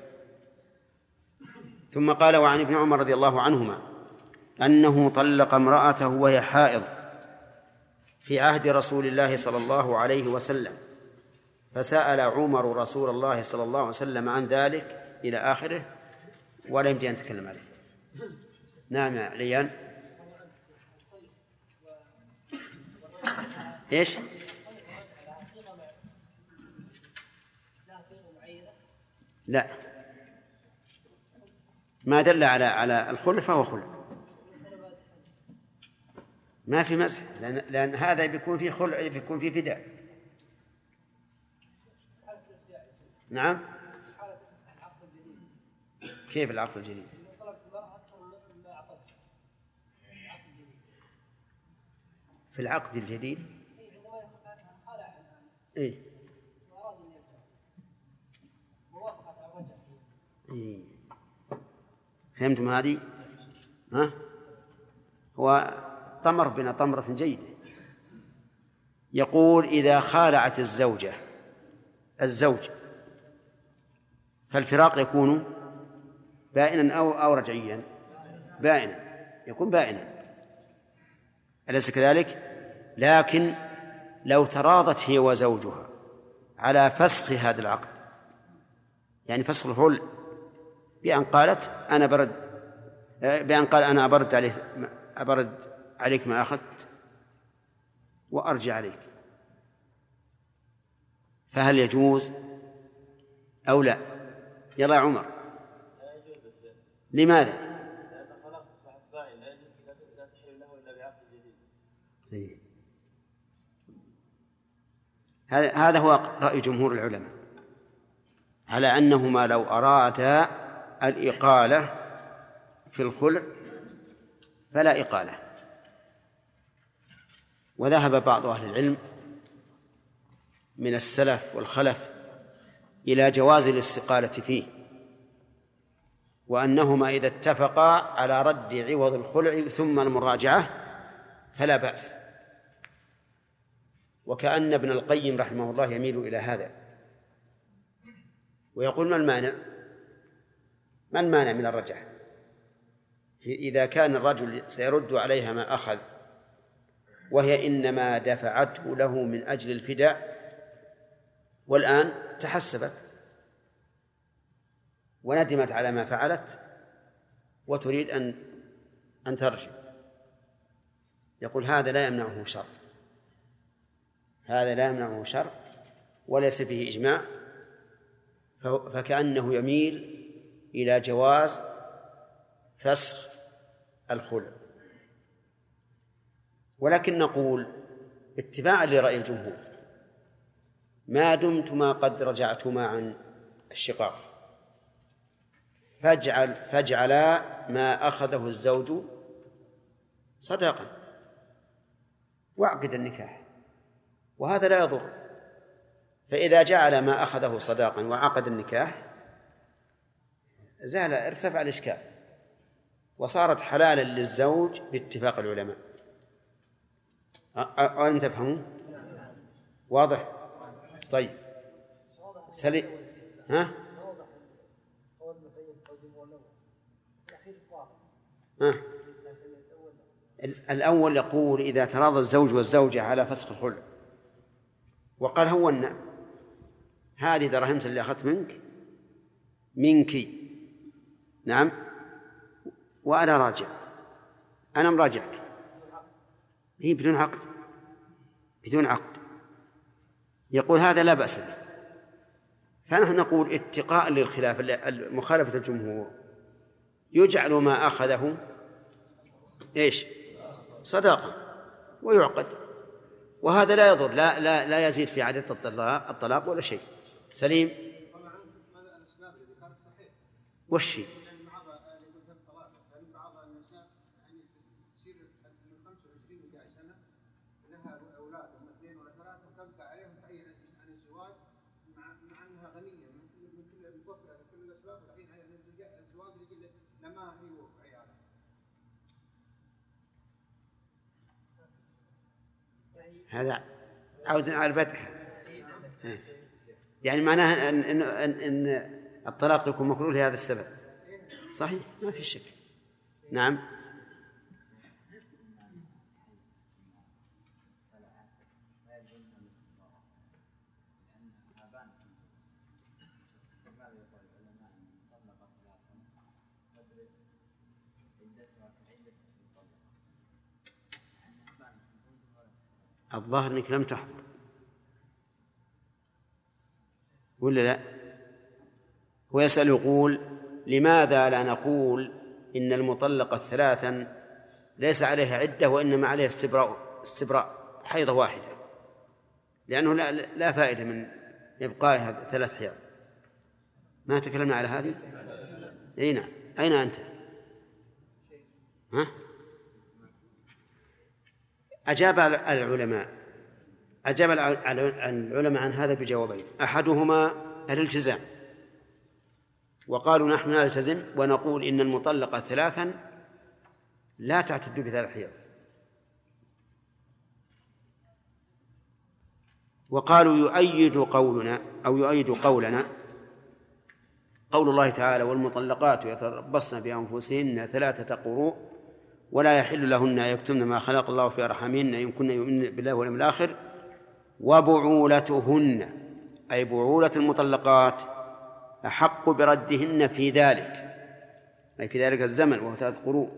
ثم قال وعن ابن عمر رضي الله عنهما أنه طلق امرأته وهي حائض في عهد رسول الله صلى الله عليه وسلم، فسأل عمر رسول الله صلى الله عليه وسلم عن ذلك إلى آخره، ولا يمكن أن نتكلم عليه. نعم يا ليان. إيش؟ لا، ما دل على الخلع فهو خلع، ما في مسح، لأن هذا بيكون فيه خلع، بيكون فيه فداء. نعم. كيف العقد الجديد؟ في العقد الجديد إيه؟ إيه. فهمتم هذه؟ ها؟ هو طمر بنا طمرة جيدة. يقول إذا خالعت الزوج فالفراق يكون بائنا أو رجعيا؟ بائنا، يكون بائنا، أليس كذلك؟ لكن لو تراضت هي وزوجها على فسخ هذا العقد، يعني فسخ الخلع، بأن قالت بأن قال أنا أبرد عليك ما أخذت وأرجع عليك، فهل يجوز أو لا؟ يلا يا عمر. لماذا؟ هذا هو رأي جمهور العلماء على أنهما لو أرادا الإقالة في الخلع فلا إقالة. وذهب بعض أهل العلم من السلف والخلف إلى جواز الاستقالة فيه، وأنهما إذا اتفقا على رد عوض الخلع ثم المراجعة فلا بأس. وكأن ابن القيم رحمه الله يميل إلى هذا ويقول ما المانع من الرجعة إذا كان الرجل سيرد عليها ما أخذ وهي إنما دفعته له من أجل الفداء، والآن تحسبت وندمت على ما فعلت وتريد أن ترجع. يقول هذا لا يمنعه شرع، هذا لا يمنعه شرع وليس فيه إجماع، فكأنه يميل إلى جواز فسخ الخلع. ولكن نقول اتباعا لرأي الجمهور ما دمتما قد رجعتما عن الشقاق فاجعلا ما أخذه الزوج صداقا واعقد النكاح، وهذا لا يضر. فإذا جعل ما أخذه صداقا وعقد النكاح ارتفع الإشكال وصارت حلالا للزوج باتفاق العلماء. ألم تفهموا؟ واضح؟ طيب ها؟ الأول يقول إذا تراضى الزوج والزوجة على فسخ الخلع وقال هونا هذه دراهمت اللي أخذت منك نعم وأنا راجع أنا مراجعك هي بدون عقد يقول هذا لا بأس به. فنحن نقول اتقاء للخلاف مخالفة الجمهور يجعل ما أخذه إيش صداقة ويعقد وهذا لا يضر لا يزيد في عدد الطلاق ولا شيء. سليم وشي هذا عودة على الفتح يعني معناها أن الطلاق يكون مكروه لهذا السبب صحيح ما في شك. نعم الظاهر أنك لم تحضر ولا لا؟ هو يسأل يقول لماذا لا نقول إن المطلقة ثلاثا ليس عليها عدة وإنما عليها استبراء حيضة واحدة لأنه لا فائدة من إبقائها 3 حيض. ما تكلمنا على هذه؟ أي نعم. أين أنت؟ ها؟ أجاب العلماء عن هذا بجوابين. أحدهما الالتزام وقالوا نحن نلتزم ونقول إن المطلقة 3 لا تعتد ب3 حيض. وقالوا يؤيد قولنا قول الله تعالى والمطلقات يتربصن بأنفسهن 3 قروء ولا يحل لهن يكتمن ما خلق الله في أرحامهن إن كن يؤمن بالله واليوم الآخر وبعولتهن أي بعولة المطلقات أحق بردهن في ذلك أي في ذلك الزمن وهو 3 قروء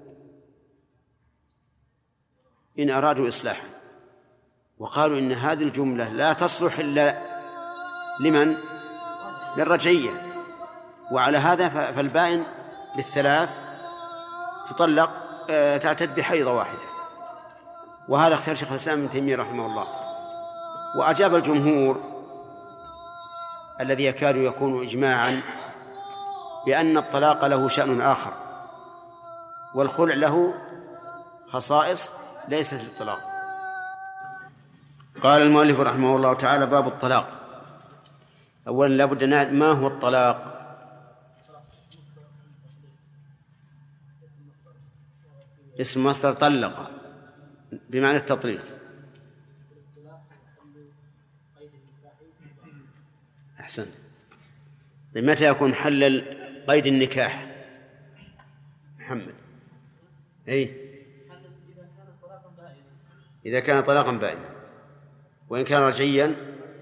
إن أرادوا إصلاحا. وقالوا إن هذه الجملة لا تصلح إلا لمن؟ للرجعية. وعلى هذا فالبائن ل3 تطلق تعتد بحيضة واحدة. وهذا اختيار شيخ الإسلام ابن تيمية رحمه الله. وأجاب الجمهور الذي يكاد يكون إجماعا بأن الطلاق له شأن آخر والخلع له خصائص ليست للطلاق. قال المؤلف رحمه الله تعالى باب الطلاق. أولا لابد ما هو الطلاق؟ اسم مصدر طلق بمعنى التطليق. أحسن. متى يكون حل قيد النكاح محمد؟ إذا كان طلاقا بائنا. وإن كان رجعيا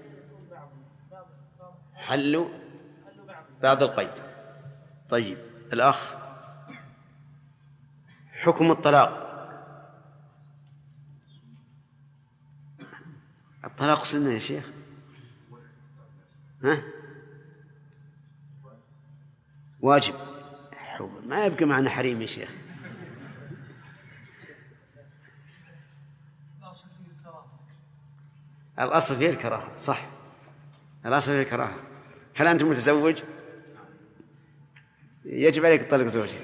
حل بعد القيد. طيب الأخ حكم الطلاق. الطلاق سنة يا شيخ. ها؟ واجب. ما يبقى معنا حريم يا شيخ. الأصل فيه الكراهة. صح الأصل فيه الكراهة. هل أنت متزوج؟ يجب عليك تطلق زوجك.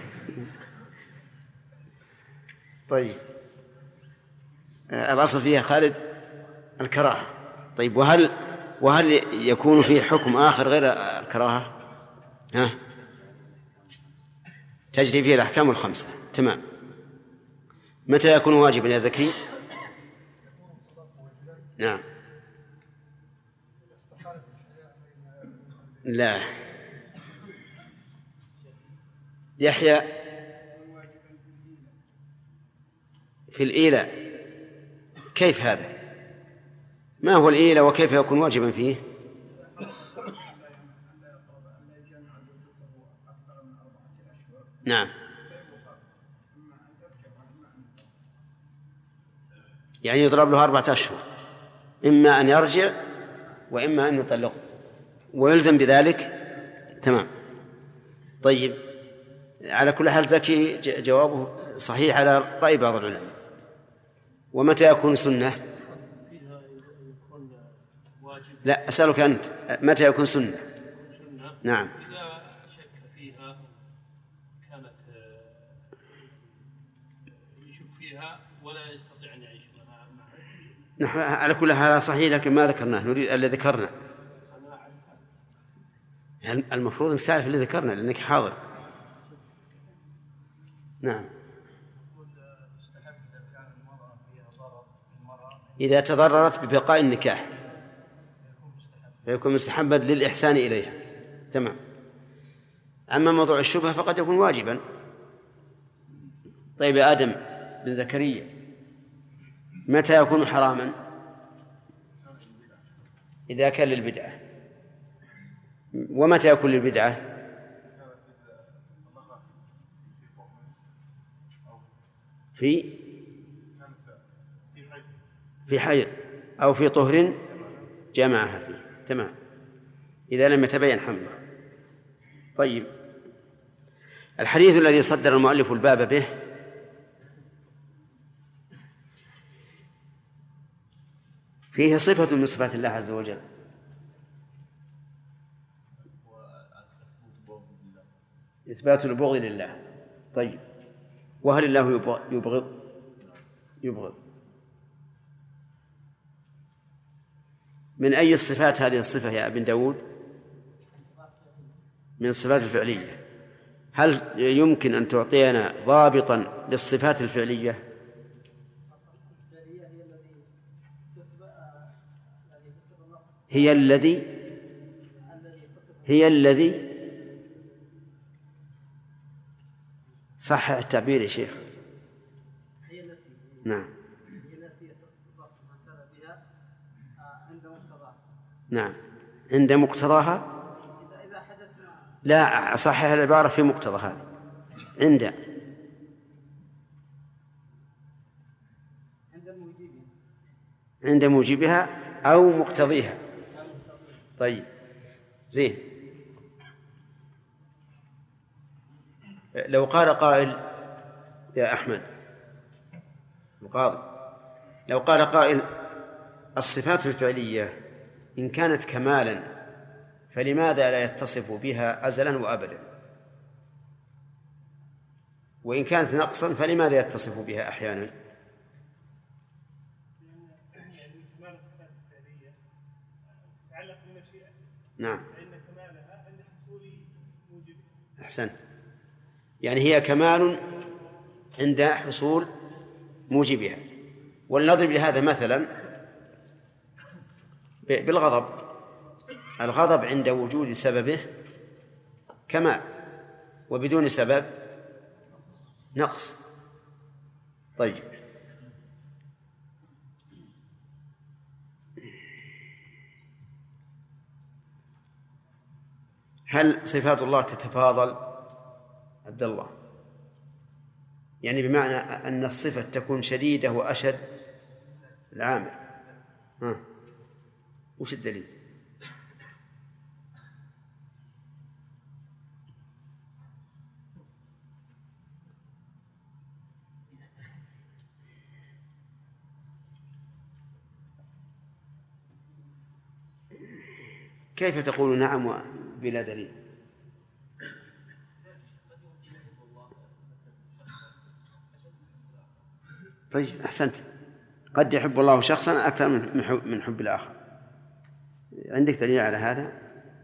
طيب الأصل فيها خالد الكراهة. طيب وهل يكون فيه حكم آخر غير الكراهة؟ ها؟ تجري فيه الأحكام ال5. تمام. متى يكون واجبا يا زكي؟ نعم. لا يحيى في الإيلاء، كيف هذا؟ ما هو الإيلاء وكيف يكون واجبا فيه؟ نعم، يعني يضرب له 4 أشهر، إما أن يرجع وإما أن يطلق ويلزم بذلك. تمام. طيب، على كل حال زكي جوابه صحيح على رأي بعض العلماء. ومتى يكون سنة؟ لا، أسألك أنت، متى يكون سنة؟ نعم. إذا شك فيها كانت يشك فيها ولا يستطيع أن يعيش معها. على كل حال صحيح، لكن ما ذكرناه، نريد الذي ذكرنا. المفروض أن تعرف اللي ذكرنا لأنك حاضر. نعم. إذا تضررت ببقاء النكاح فيكون مستحبا للإحسان إليها. تمام. أما موضوع الشبهة فقد يكون واجبا. طيب يا آدم بن زكريا، متى يكون حراما؟ إذا كان للبدعة. ومتى يكون للبدعة؟ في حيض أو في طهر جمعها فيه. تمام، إذا لم يتبين حمله. طيب، الحديث الذي صدر المؤلف الباب به فيه صفة من صفات الله عز وجل، إثبات البغض لله. طيب، وهل الله يبغض؟ من أي الصفات هذه الصفة يا ابن داود؟ من الصفات الفعلية. هل يمكن أن تعطينا ضابطا للصفات الفعلية؟ هي الذي صح التعبير يا شيخ. نعم. نعم، عند مقتضاها. لا، صحح العبارة في مقتضى هذه. عند موجبها أو مقتضيها. طيب، زين. لو قال قائل يا أحمد القاضي، لو قال قائل الصفات الفعلية إن كانت كمالا فلماذا لا يتصف بها أزلا وأبدا؟ وإن كانت نقصا فلماذا يتصف بها أحيانا؟ نعم، أحسنت. يعني هي كمال عند حصول موجبها. ولنضرب لهذا مثلا بالغضب. الغضب عند وجود سببه كمال، وبدون سبب نقص. طيب، هل صفات الله تتفاضل؟ عبد الله، يعني بمعنى أن الصفة تكون شديدة وأشد العامل. وش الدليل؟ كيف تقول نعم بلا دليل؟ طيب، أحسنت. قد يحب الله شخصا أكثر من حب الآخر. عندك دليل على هذا؟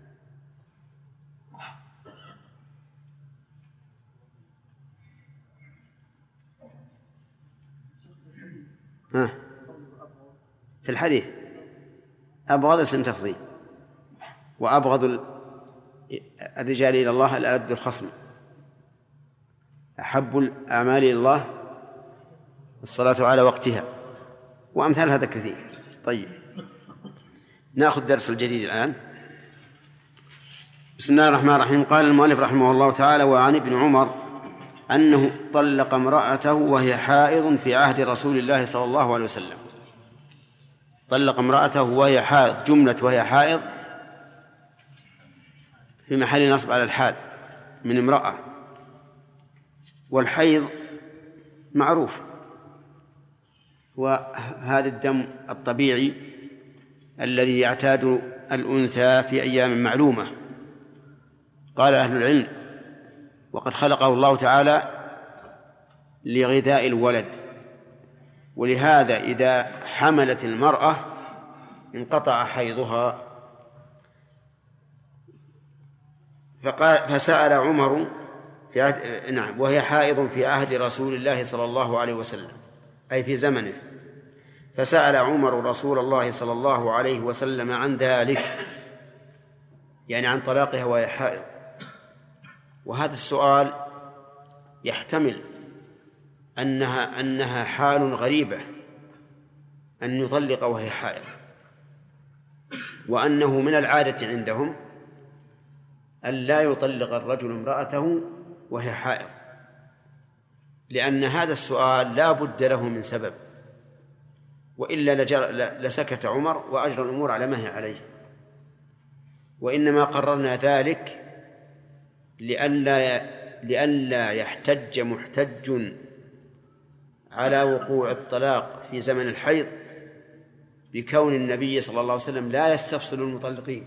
في الحديث أبغض اسم تفضيل، وأبغض الرجال إلى الله الألد الخصم، أحب الأعمال إلى الله الصلاة على وقتها، وأمثال هذا كثير. طيب، نأخذ درس الجديد الآن. بسم الله الرحمن الرحيم. قال المؤلف رحمه الله تعالى: وعن ابن عمر أنه طلق امرأته وهي حائض في عهد رسول الله صلى الله عليه وسلم. طلق امرأته وهي حائض، جملة وهي حائض في محل نصب على الحال من امرأة، والحيض معروف، وهذا الدم الطبيعي الذي يعتاد الأنثى في أيام معلومة. قال أهل العلم: وقد خلقه الله تعالى لغذاء الولد، ولهذا إذا حملت المرأة انقطع حيضها. فسأل عمر وهي حائض في عهد رسول الله صلى الله عليه وسلم، أي في زمنه. فسأل عمر رسول الله صلى الله عليه وسلم عن ذلك، يعني عن طلاقها وهي حائض. وهذا السؤال يحتمل أنها حال غريبة أن يطلق وهي حائض، وأنه من العادة عندهم أن لا يطلق الرجل امرأته وهي حائض، لأن هذا السؤال لا بد له من سبب، وإلا لسكت عمر وأجرى الأمور على ما هي عليه. وإنما قررنا ذلك لئلا يحتج محتج على وقوع الطلاق في زمن الحيض بكون النبي صلى الله عليه وسلم لا يستفصل المطلقين،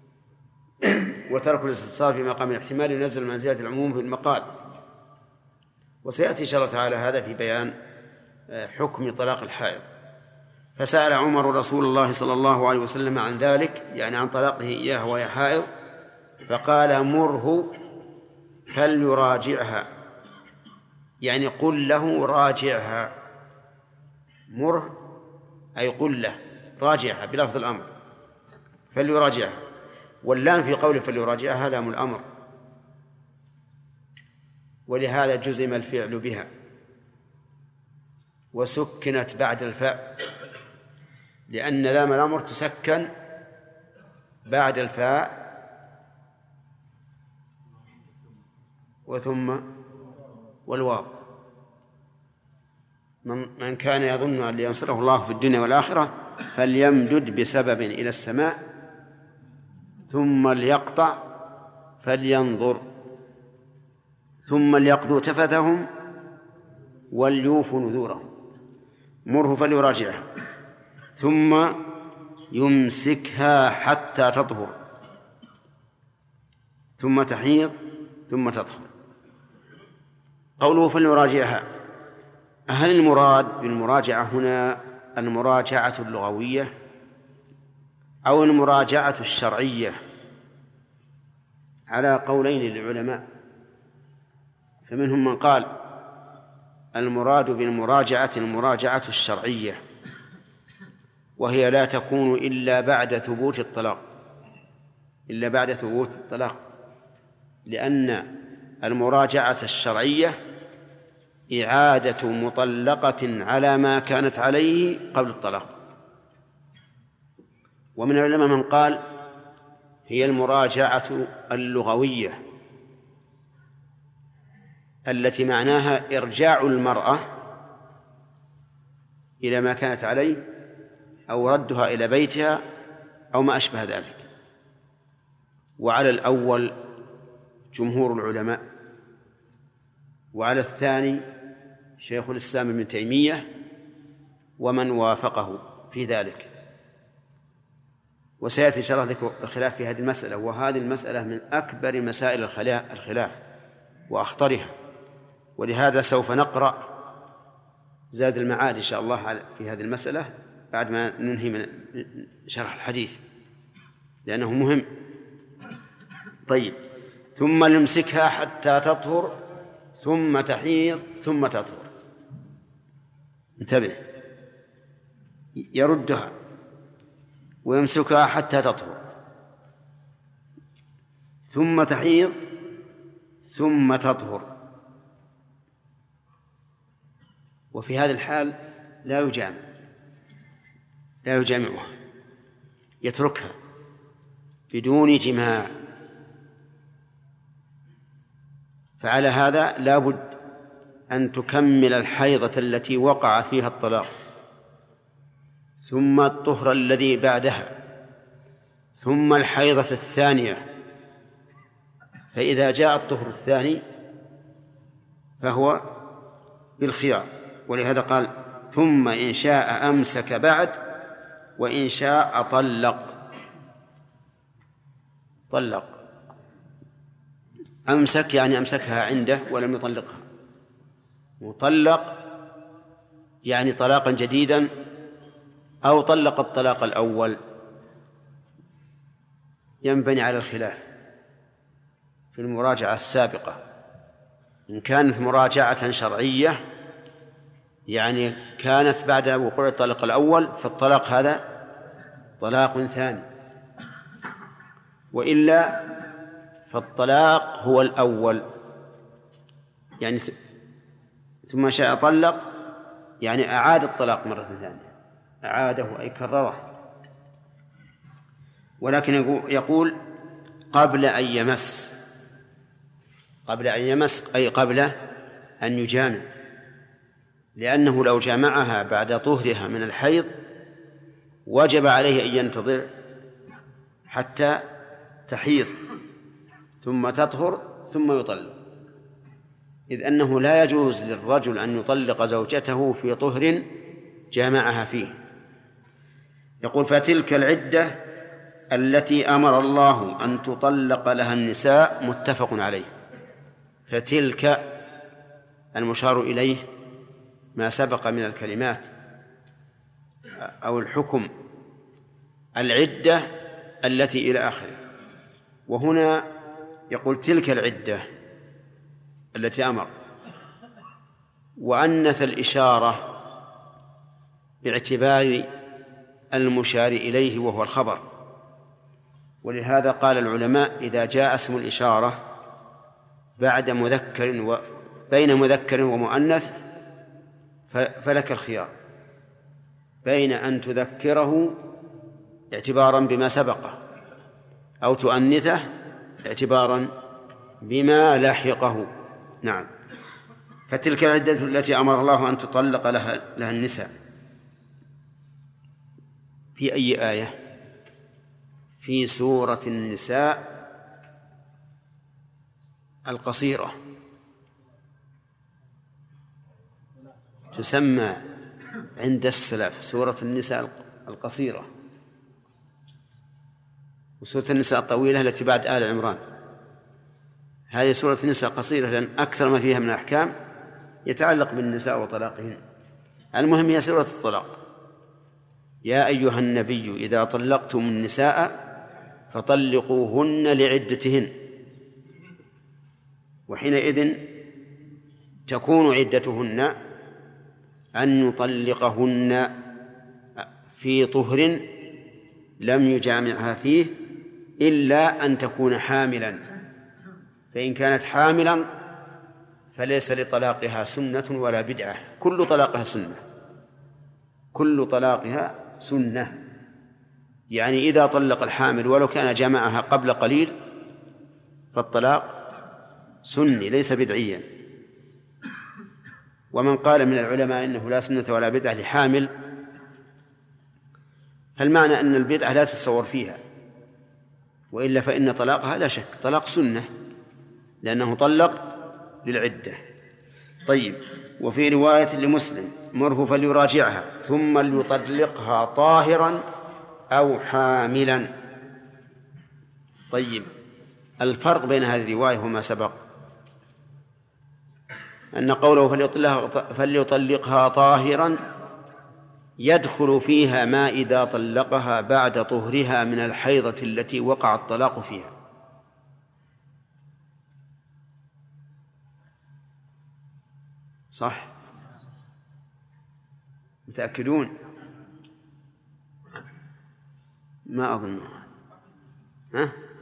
وترك الاستفصال في مقام الاحتمال ينزل منزلة العموم في المقال. وسيأتي إن شاء الله تعالى هذا في بيان حكم طلاق الحائض. فسأل عمر رسول الله صلى الله عليه وسلم عن ذلك، يعني عن طلاقه إياه وهي حائض، فقال: مره فليراجعها، يعني قل له راجعها. مره أي قل له راجعها بلفظ الأمر، فليراجعها. واللام في قوله فليراجعها لام الأمر، ولهذا جزم الفعل بها وسكنت بعد الفاء، لأن لام الأمر تسكن بعد الفاء وثم والواو. من كان يظن أن ينصره الله في الدنيا والآخرة فليمدد بسبب إلى السماء ثم ليقطع فلينظر ثم ليقضوا تفثهم وليوفوا نذورهم. مره فليراجعها ثم يمسكها حتى تطهر ثم تحيض ثم تطهر. قوله فليراجعها، هل المراد بالمراجعة هنا المراجعة اللغوية أو المراجعة الشرعية؟ على قولين للعلماء، فمنهم من قال المراد بالمراجعة المراجعة الشرعية، وهي لا تكون إلا بعد ثبوت الطلاق، لأن المراجعة الشرعية إعادة مطلقة على ما كانت عليه قبل الطلاق. ومن العلماء من قال هي المراجعة اللغوية التي معناها إرجاع المرأة إلى ما كانت عليه أو ردها إلى بيتها أو ما أشبه ذلك. وعلى الأول جمهور العلماء، وعلى الثاني شيخ الإسلام ابن تيمية ومن وافقه في ذلك. وسيأتي إن شاء الله ذكر الخلاف في هذه المسألة، وهذه المسألة من أكبر مسائل الخلاف وأخطرها، ولهذا سوف نقرأ زاد المعاد إن شاء الله في هذه المسألة بعد ما ننهي من شرح الحديث، لأنه مهم. طيب، ثم نمسكها حتى تطهر ثم تحيض ثم تطهر. انتبه، يردها ويمسكها حتى تطهر ثم تحيض ثم تطهر. وفي هذا الحال لا يجامعها، يتركها بدون جماع. فعلى هذا لا بد أن تكمل الحيضة التي وقع فيها الطلاق، ثم الطهر الذي بعدها، ثم الحيضة الثانية. فإذا جاء الطهر الثاني فهو بالخيار، ولهذا قال ثم إن شاء أمسك بعد وإن شاء طلق. أمسك يعني أمسكها عنده ولم يطلقها، مطلق يعني طلاقا جديدا، أو طلق الطلاق الأول. ينبني على الخلاف في المراجعة السابقة. إن كانت مراجعة شرعية يعني كانت بعد وقوع الطلاق الأول، فالطلاق هذا طلاق ثاني، وإلا فالطلاق هو الأول. يعني ثم شاء طلق يعني أعاد الطلاق مرة ثانية، أعاده أي كرره. ولكن يقول قبل أن يمس أي قبل أن يجامع، لأنه لو جامعها بعد طهرها من الحيض وجب عليه أن ينتظر حتى تحيض ثم تطهر ثم يطلق، إذ أنه لا يجوز للرجل أن يطلق زوجته في طهر جامعها فيه. يقول فتلك العدة التي أمر الله أن تطلق لها النساء متفق عليه. فتلك المشار إليه ما سبق من الكلمات أو الحكم، العدة التي إلى آخره. وهنا يقول تلك العدة التي أمر، وأنث الإشارة باعتبار المشار إليه وهو الخبر. ولهذا قال العلماء إذا جاء اسم الإشارة بعد مذكر بين مذكر ومؤنث فلك الخيار بين أن تذكره اعتبارا بما سبقه أو تؤنثه اعتبارا بما لاحقه. نعم. فتلك العدة التي أمر الله أن تطلق لها النساء. في أي آية؟ في سورة النساء القصيرة، تسمى عند السلف سورة النساء القصيرة، وسورة النساء الطويلة التي بعد آل عمران. هذه سورة النساء قصيرة لأن أكثر ما فيها من الأحكام يتعلق بالنساء وطلاقهن. المهم هي سورة الطلاق. يا أيها النبي إذا طلقتم النساء فطلقوهن لعدتهن، وحينئذ تكون عدتهن أن يطلقهن في طهر لم يجامعها فيه إلا أن تكون حاملا، فإن كانت حاملا فليس لطلاقها سنة ولا بدعة، كل طلاقها سنة، كل طلاقها سنة. يعني إذا طلق الحامل ولو كان جامعها قبل قليل فالطلاق سني ليس بدعيا. ومن قال من العلماء إنه لا سنة ولا بدعة لحامل، فالمعنى أن البدعة لا تتصور فيها، وإلا فإن طلاقها لا شك طلاق سنة لأنه طلق للعدة. طيب. وفي رواية لمسلم مره فليراجعها ثم ليطلقها طاهرا أو حاملا. طيب، الفرق بين هذه الرواية وما سبق أن قوله فليطلقها طاهرا يدخل فيها ما إذا طلقها بعد طهرها من الحيضة التي وقع الطلاق فيها. صح؟ متأكدون؟ ما أظن.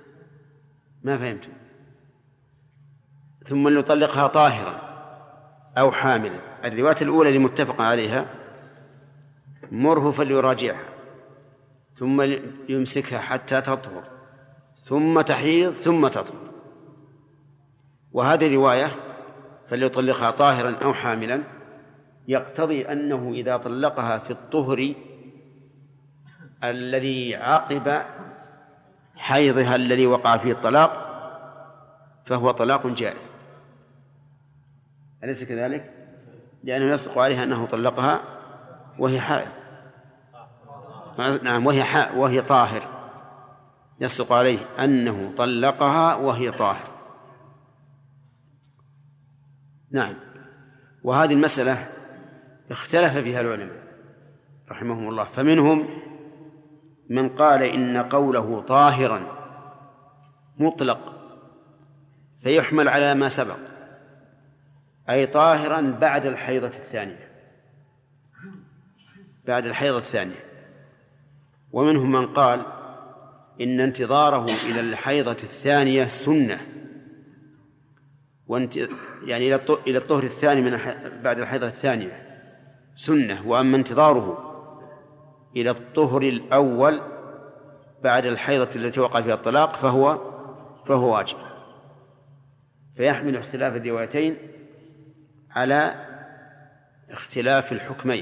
ما فهمت. ثم ليطلقها طاهرا أو حاملا. الرواية الأولى اللي متفق عليها مره فليراجعها ثم يمسكها حتى تطهر ثم تحيض ثم تطهر. وهذه الرواية فليطلقها طاهرا أو حاملا يقتضي أنه إذا طلقها في الطهر الذي عقب حيضها الذي وقع فيه الطلاق فهو طلاق جائز، أليس كذلك؟ لأنه يصدق عليها أنه طلقها وهي حائض. نعم، وهي طاهر، يصدق عليه أنه طلقها وهي طاهر. نعم. وهذه المسألة اختلف فيها العلماء رحمهم الله، فمنهم من قال إن قوله طاهرا مطلق فيحمل على ما سبق، أي طاهرا بعد الحيضة الثانية، بعد الحيضة الثانية. ومنهم من قال إن انتظاره إلى الحيضة الثانية سنة، يعني إلى الطهر الثاني بعد الحيضة الثانية سنة، وأما انتظاره إلى الطهر الأول بعد الحيضة التي وقع فيها الطلاق فهو واجب. فيحمل اختلاف الروايتين على اختلاف الحكمين.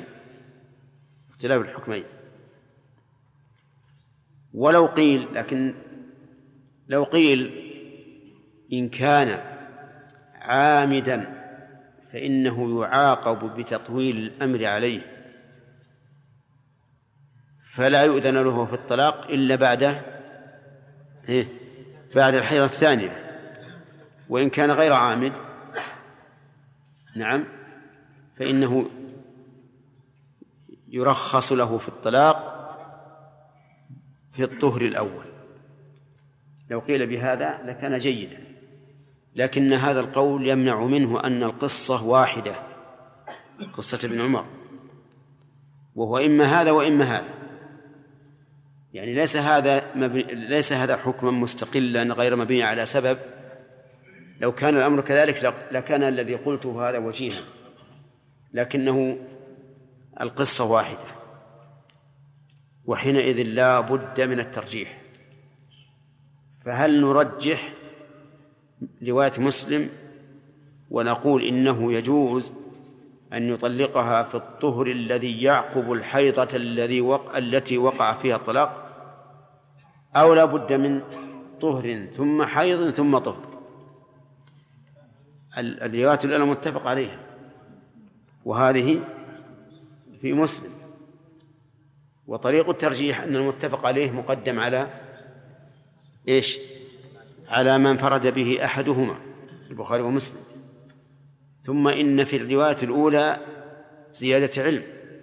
ولو قيل، لكن لو قيل إن كان عامدا فإنه يعاقب بتطويل الأمر عليه، فلا يؤذن له في الطلاق إلا بعد الحيضة الثانية. وإن كان غير عامد نعم فإنه يرخص له في الطلاق في الطهر الأول. لو قيل بهذا لكان جيدا، لكن هذا القول يمنع منه أن القصة واحدة، قصة ابن عمر، وهو إما هذا وإما هذا، يعني ليس هذا حكما مستقلا غير مبني على سبب. لو كان الأمر كذلك لكان الذي قلته هذا وجيها، لكنه القصة واحدة، وحينئذ لا بد من الترجيح. فهل نرجح رواية مسلم ونقول إنه يجوز أن يطلقها في الطهر الذي يعقب الحيضة التي وقع فيها الطلاق، أو لا بد من طهر ثم حيض ثم طهر؟ الروايات الأولى متفق عليها، وهذه في مسلم. وطريق الترجيح أن المتفق عليه مقدم على إيش؟ على من فرد به أحدهما، البخاري ومسلم. ثم إن في الرواية الأولى زيادة علم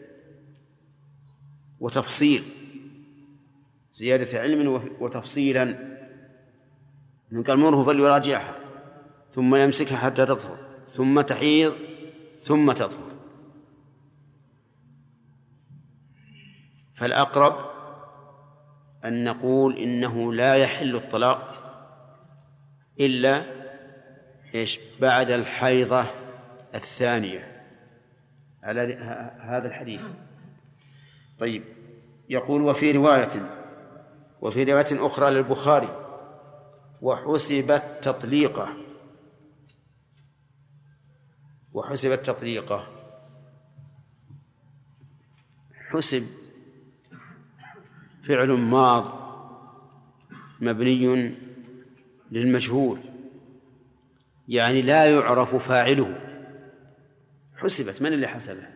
وتفصيل، زيادة علم وتفصيلا، من قال مره فليراجعها ثم يمسكها حتى تطهر ثم تحيض ثم تطهر. فالأقرب أن نقول إنه لا يحل الطلاق إلا بعد الحيضة الثانية على هذا الحديث. طيب، يقول وفي رواية أخرى للبخاري وحسبت تطليقة. حسب فعل ماض مبني للمجهول، يعني لا يعرف فاعله. حسبت، من اللي حسبها؟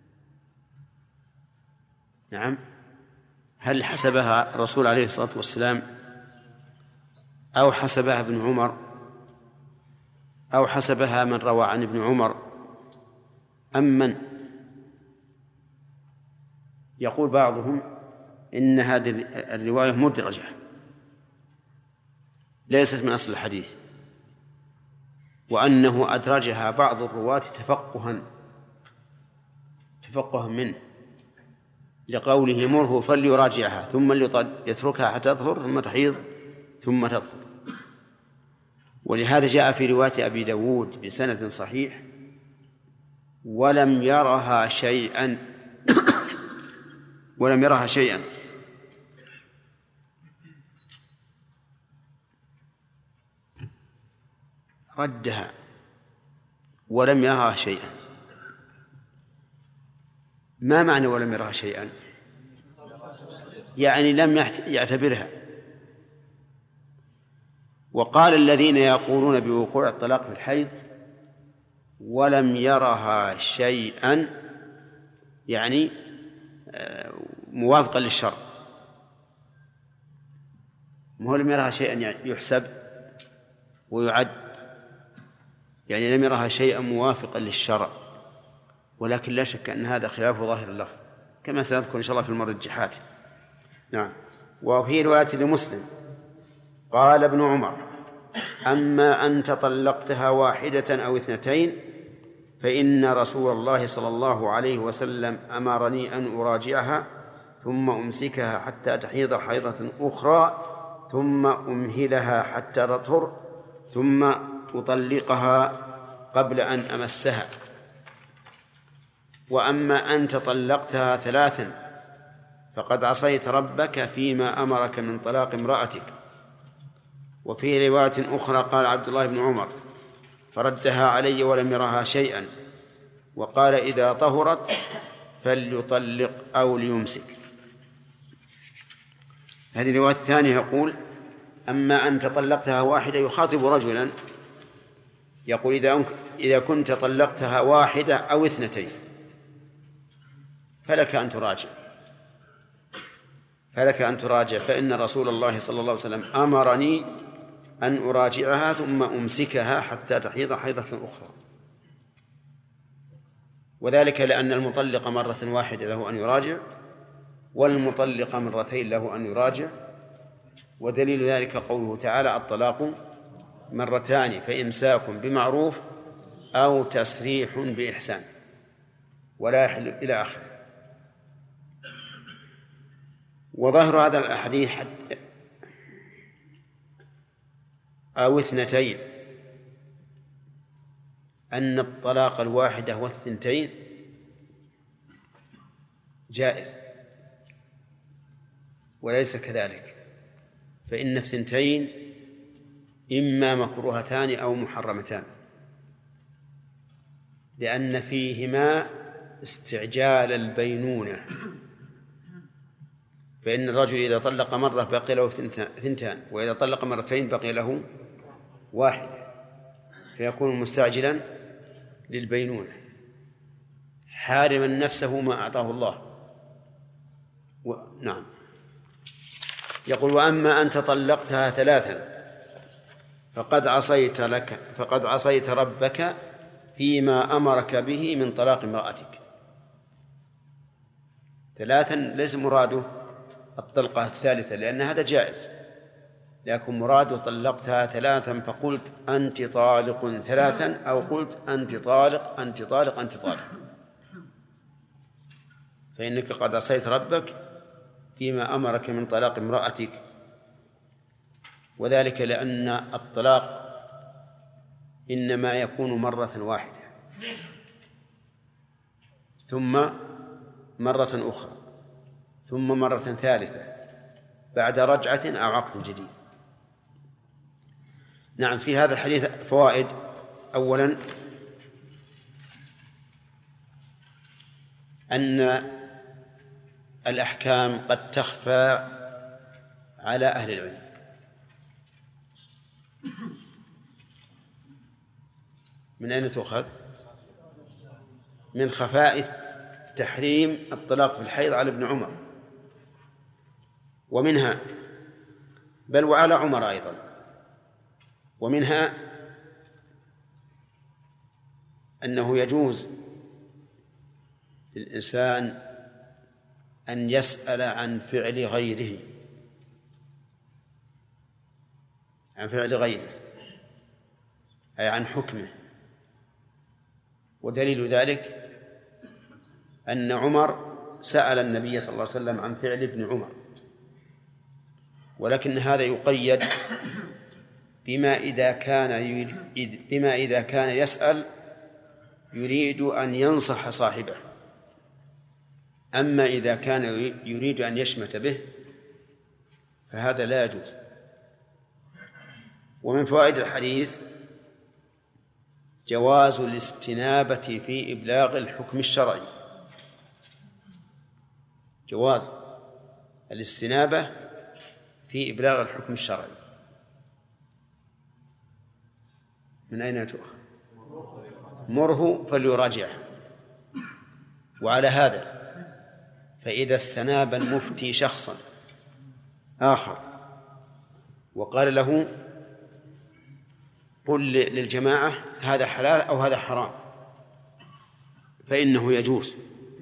نعم، هل حسبها الرسول عليه الصلاة والسلام، أو حسبها ابن عمر، أو حسبها من روى عن ابن عمر، أم من؟ يقول بعضهم إن هذه الرواية مدرجة ليست من أصل الحديث، وأنه أدرجها بعض الرواة تفقها منه، لقوله مره فليراجعها ثم يتركها حتى تطهر ثم تحيض ثم تطهر. ولهذا جاء في رواية أبي داود بسند صحيح ولم يرها شيئا ولم يرها شيئا ردها ولم يرها شيئا. ما معنى ولم يرها شيئا؟ يعني لم يعتبرها. وقال الذين يقولون بوقوع الطلاق في الحيض ولم يرها شيئا يعني موافقا للشرع، ما هو لم يرها شيئا يعني يحسب ويعد، يعني لم يرها شيئا موافقا للشرع، ولكن لا شك أن هذا خلاف ظاهر اللفظ كما سنذكر إن شاء الله في المرجحات. نعم. وفي رواية لمسلم قال ابن عمر: أما أنت طلقتها واحدة أو اثنتين فإن رسول الله صلى الله عليه وسلم أمرني أن أراجعها ثم أمسكها حتى تحيض حيضة أخرى ثم أمهلها حتى تطهر ثم أطلقها قبل أن أمسها. وأما أنت طلقتها ثلاثا فقد عصيت ربك فيما أمرك من طلاق امرأتك. وفي رواية أخرى قال عبد الله بن عمر: فردها علي ولم يرها شيئا، وقال: إذا طهرت فليطلق أو ليمسك. هذه الرواية الثانية يقول: أما أنت طلقتها واحدة، يخاطب رجلا يقول: إذا كنت طلقتها واحدة أو اثنتين فلك أن تراجع فإن رسول الله صلى الله عليه وسلم أمرني أن أراجعها ثم أمسكها حتى تحيض حيضة أخرى. وذلك لأن المطلق مرة واحدة له أن يراجع، والمطلق مرتين له أن يراجع. ودليل ذلك قوله تعالى: الطلاق مرتان فإمساك بمعروف أو تسريح بإحسان ولا يحل إلى آخره. وظاهر هذا الحديث أو اثنتين أن الطلاق الواحدة والثنتين جائز، وليس كذلك، فإن الثنتين إما مكروهتان أو محرمتان، لأن فيهما استعجال البينونة. فإن الرجل إذا طلق مرة بقي له ثنتان، وإذا طلق مرتين بقي له واحد، فيكون مستعجلا للبينونة حارما نفسه ما أعطاه الله. نعم. يقول: وأما أنت طلقتها ثلاثا فقد عصيت ربك فيما أمرك به من طلاق امرأتك. ثلاثا ليس مراده الطلقة الثالثة، لأن هذا جائز، لكن مراده طلقتها ثلاثا فقلت أنت طالق ثلاثا، أو قلت أنت طالق أنت طالق أنت طالق، فإنك قد عصيت ربك فيما أمرك من طلاق امرأتك. وذلك لأن الطلاق إنما يكون مرة واحدة ثم مرة أخرى ثم مرة ثالثة بعد رجعة أو عقد جديد. نعم. في هذا الحديث فوائد. أولا أن الأحكام قد تخفى على أهل العلم، من أين تؤخذ؟ من خفاء تحريم الطلاق في الحيض على ابن عمر، ومنها بل وعلى عمر أيضا، ومنها أنه يجوز للإنسان أن يسأل عن فعل غيره، أي عن حكمه. ودليل ذلك أن عمر سأل النبي صلى الله عليه وسلم عن فعل ابن عمر، ولكن هذا يقيد بما إذا كان يسأل يريد أن ينصح صاحبه. أما إذا كان يريد أن يشمت به فهذا لا يجوز. ومن فوائد الحديث جواز الاستنابة في إبلاغ الحكم الشرعي، جواز الاستنابة في إبلاغ الحكم الشرعي. من أين تؤخذ؟ مره فليراجعه. وعلى هذا فإذا استناب المفتي شخصا آخر وقال له قل للجماعة هذا حلال أو هذا حرام فإنه يجوز.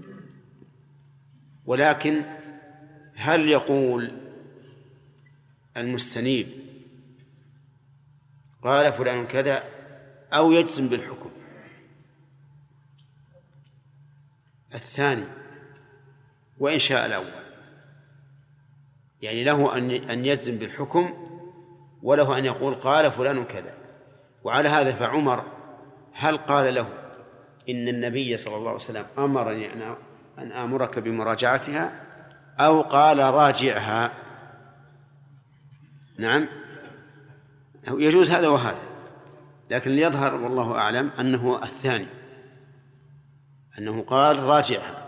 ولكن هل يقول المستنيب قال فلان كذا أو يجزم بالحكم؟ الثاني، وإن شاء الأول، يعني له أن يجزم بالحكم وله أن يقول قال فلان كذا. وعلى هذا فعمر هل قال له إن النبي صلى الله عليه وسلم أمرني أن آمرك بمراجعتها أو قال راجعها؟ نعم، يجوز هذا وهذا، لكن ليظهر والله أعلم أنه الثاني، أنه قال راجعها.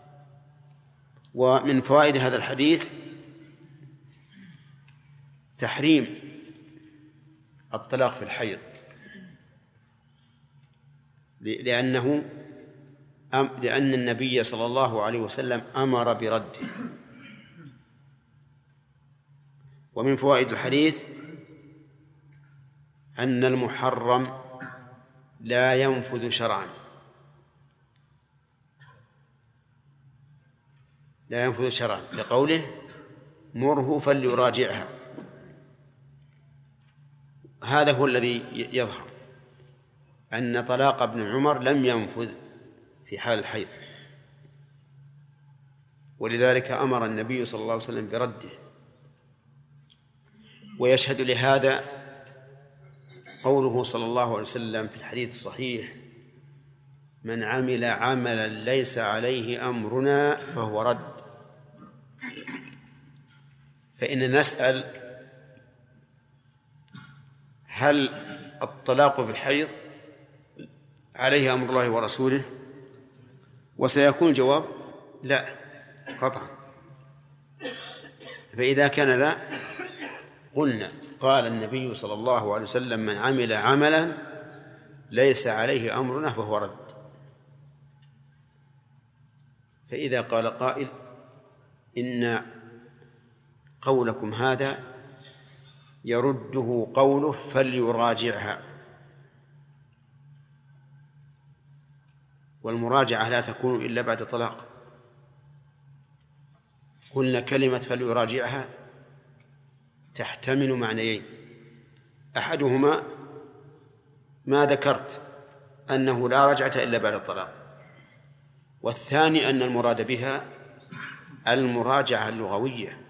ومن فوائد هذا الحديث تحريم الطلاق في الحيض، لأن النبي صلى الله عليه وسلم أمر برده. ومن فوائد الحديث أن المحرم لا ينفذ شرعا، لا ينفذ شرعا، لقوله مره فليراجعها. هذا هو الذي يظهر أن طلاق ابن عمر لم ينفذ في حال الحيض، ولذلك أمر النبي صلى الله عليه وسلم برده. ويشهد لهذا قوله صلى الله عليه وسلم في الحديث الصحيح من عمل عملا ليس عليه أمرنا فهو رد. فإن نسأل هل الطلاق في الحيض عليه أمر الله ورسوله؟ وسيكون الجواب لا قطعا. فإذا كان لا قلنا قال النبي صلى الله عليه وسلم من عمل عملا ليس عليه أمرنا فهو رد. فإذا قال قائل إن قولكم هذا يرده قوله فليراجعها، والمراجعة لا تكون إلا بعد طلاق. قلنا كلمة فليراجعها تحتمل معنيين، أحدهما ما ذكرت أنه لا رجعة إلا بعد الطلاق، والثاني أن المراد بها المراجعة اللغوية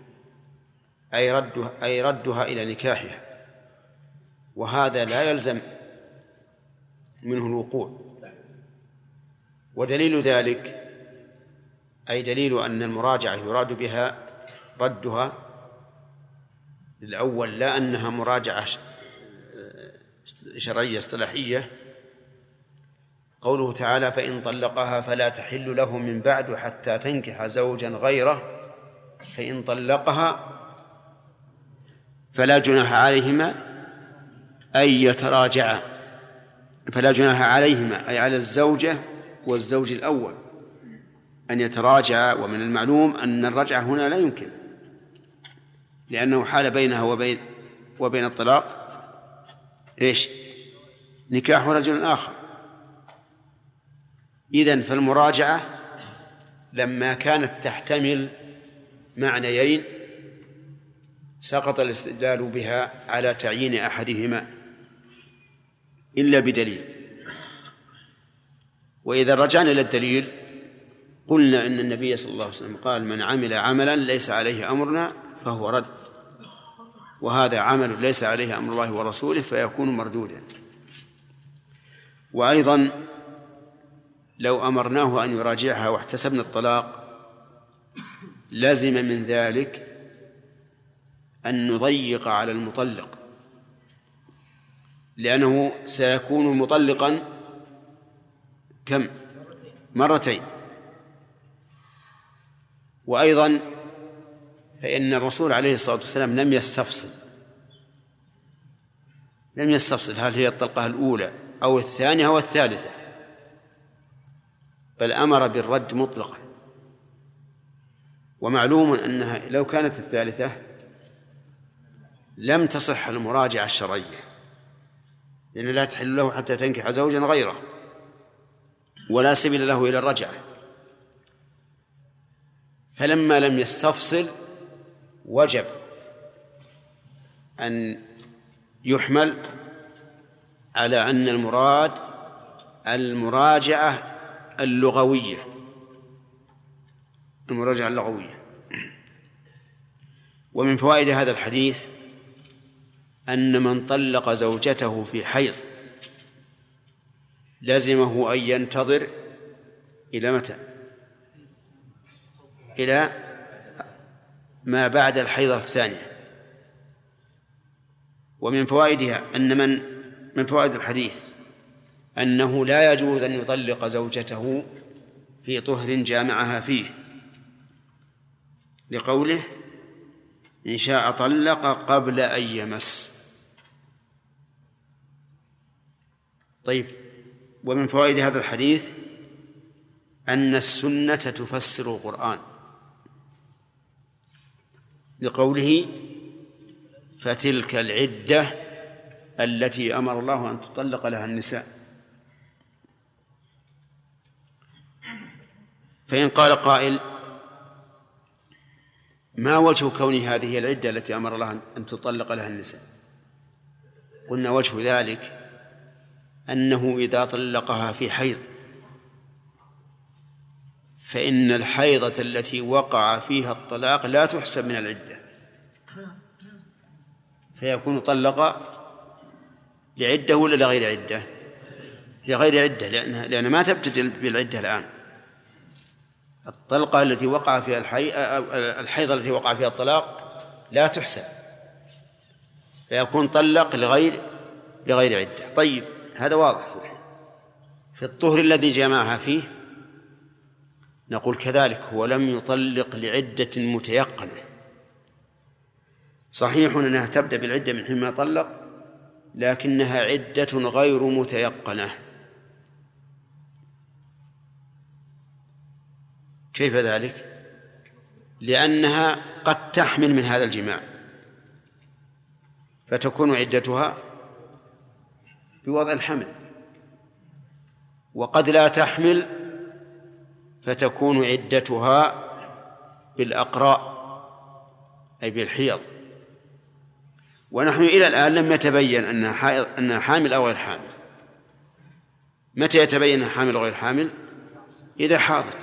أي ردها إلى نكاحها، وهذا لا يلزم منه الوقوع. ودليل ذلك أي دليل أن المراجعة يراد بها ردها الأول، لا أنها مراجعة شرعية اصطلاحية، قوله تعالى فإن طلقها فلا تحل له من بعد حتى تنكح زوجا غيره فإن طلقها فلا جناح عليهما أن يتراجعا. فلا جناح عليهما أي على الزوجة والزوج الأول أن يتراجعا. ومن المعلوم أن الرجعة هنا لا يمكن، لأنه حال بينها وبين الطلاق إيش؟ نكاح رجل آخر. إذن فالمراجعة لما كانت تحتمل معنيين سقط الاستدلال بها على تعيين أحدهما إلا بدليل. وإذا رجعنا إلى الدليل قلنا إن النبي صلى الله عليه وسلم قال من عمل عملا ليس عليه أمرنا فهو رد، وهذا عمل ليس عليه أمر الله ورسوله فيكون مردودا. وأيضا لو أمرناه أن يراجعها واحتسبنا الطلاق لازم من ذلك أن نضيق على المطلق، لأنه سيكون مطلقا كم؟ مرتين. وأيضا فإن الرسول عليه الصلاة والسلام لم يستفصل هل هي الطلقة الأولى أو الثانية أو الثالثة، بل أمر بالرد مطلقا. ومعلوم أنها لو كانت الثالثة لم تصح المراجعة الشرعية، لأن لا تحل له حتى تنكح زوجا غيره ولا سبيل له إلى الرجعة. فلما لم يستفصل وجب أن يحمل على أن المراد المراجعة اللغوية. ومن فوائد هذا الحديث أن من طلق زوجته في حيض لازمه أن ينتظر إلى متى؟ إلى ما بعد الحيضة الثانية. ومن فوائدها من فوائد الحديث أنه لا يجوز أن يطلق زوجته في طهر جامعها فيه، لقوله إن شاء طلق قبل أن يمس. طيب، ومن فوائد هذا الحديث أن السنة تفسر القرآن، لقوله فتلك العدة التي أمر الله أن تطلق لها النساء. فإن قال قائل ما وجه كون هذه العدة التي أمر الله أن تطلق لها النساء؟ قلنا وجه ذلك أنه إذا طلقها في حيض فإن الحيضة التي وقع فيها الطلاق لا تحسب من العدة، فيكون طلق لعدة ولا لغير عدة؟ لغير عدة، لأن ما تبتدئ بالعدة الآن. الطلقة التي وقع فيها الحيضة التي وقع فيها الطلاق لا تحسب، فيكون طلق لغير عدة. طيب، هذا واضح. في الطهر الذي جمعها فيه نقول كذلك هو لم يطلق لعدة متيقنة. صحيح أنها تبدأ بالعدة من حين ما طلق، لكنها عدة غير متيقنة. كيف ذلك؟ لأنها قد تحمل من هذا الجماع فتكون عدتها بوضع الحمل، وقد لا تحمل فتكون عدتها بالأقراء أي بالحيض. ونحن إلى الآن لم يتبين أنها حامل أو غير حامل. متى يتبين أنها حامل أو غير حامل؟ إذا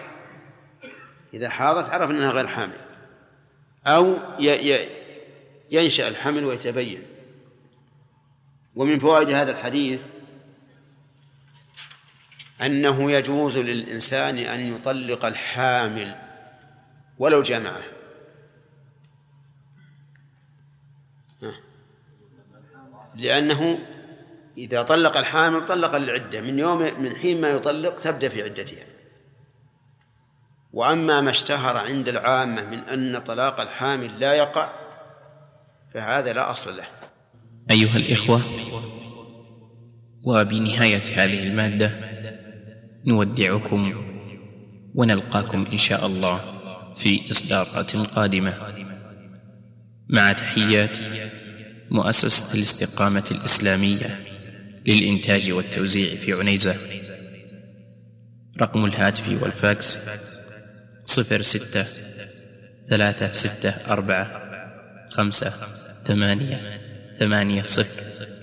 حاضت عرف أنها غير حامل، أو ينشأ الحمل ويتبين. ومن فوائد هذا الحديث أنه يجوز للإنسان أن يطلق الحامل ولو جامعه، لأنه إذا طلق الحامل طلق العدة من حين ما يطلق تبدأ في عدتها. وأما ما اشتهر عند العامة من أن طلاق الحامل لا يقع فهذا لا أصل له. أيها الإخوة، وبنهاية هذه المادة نودعكم ونلقاكم إن شاء الله في إصدارات قادمة، مع تحيات مؤسسة الاستقامة الإسلامية للإنتاج والتوزيع في عنيزة. رقم الهاتف والفاكس 06-364-5-8-8-0.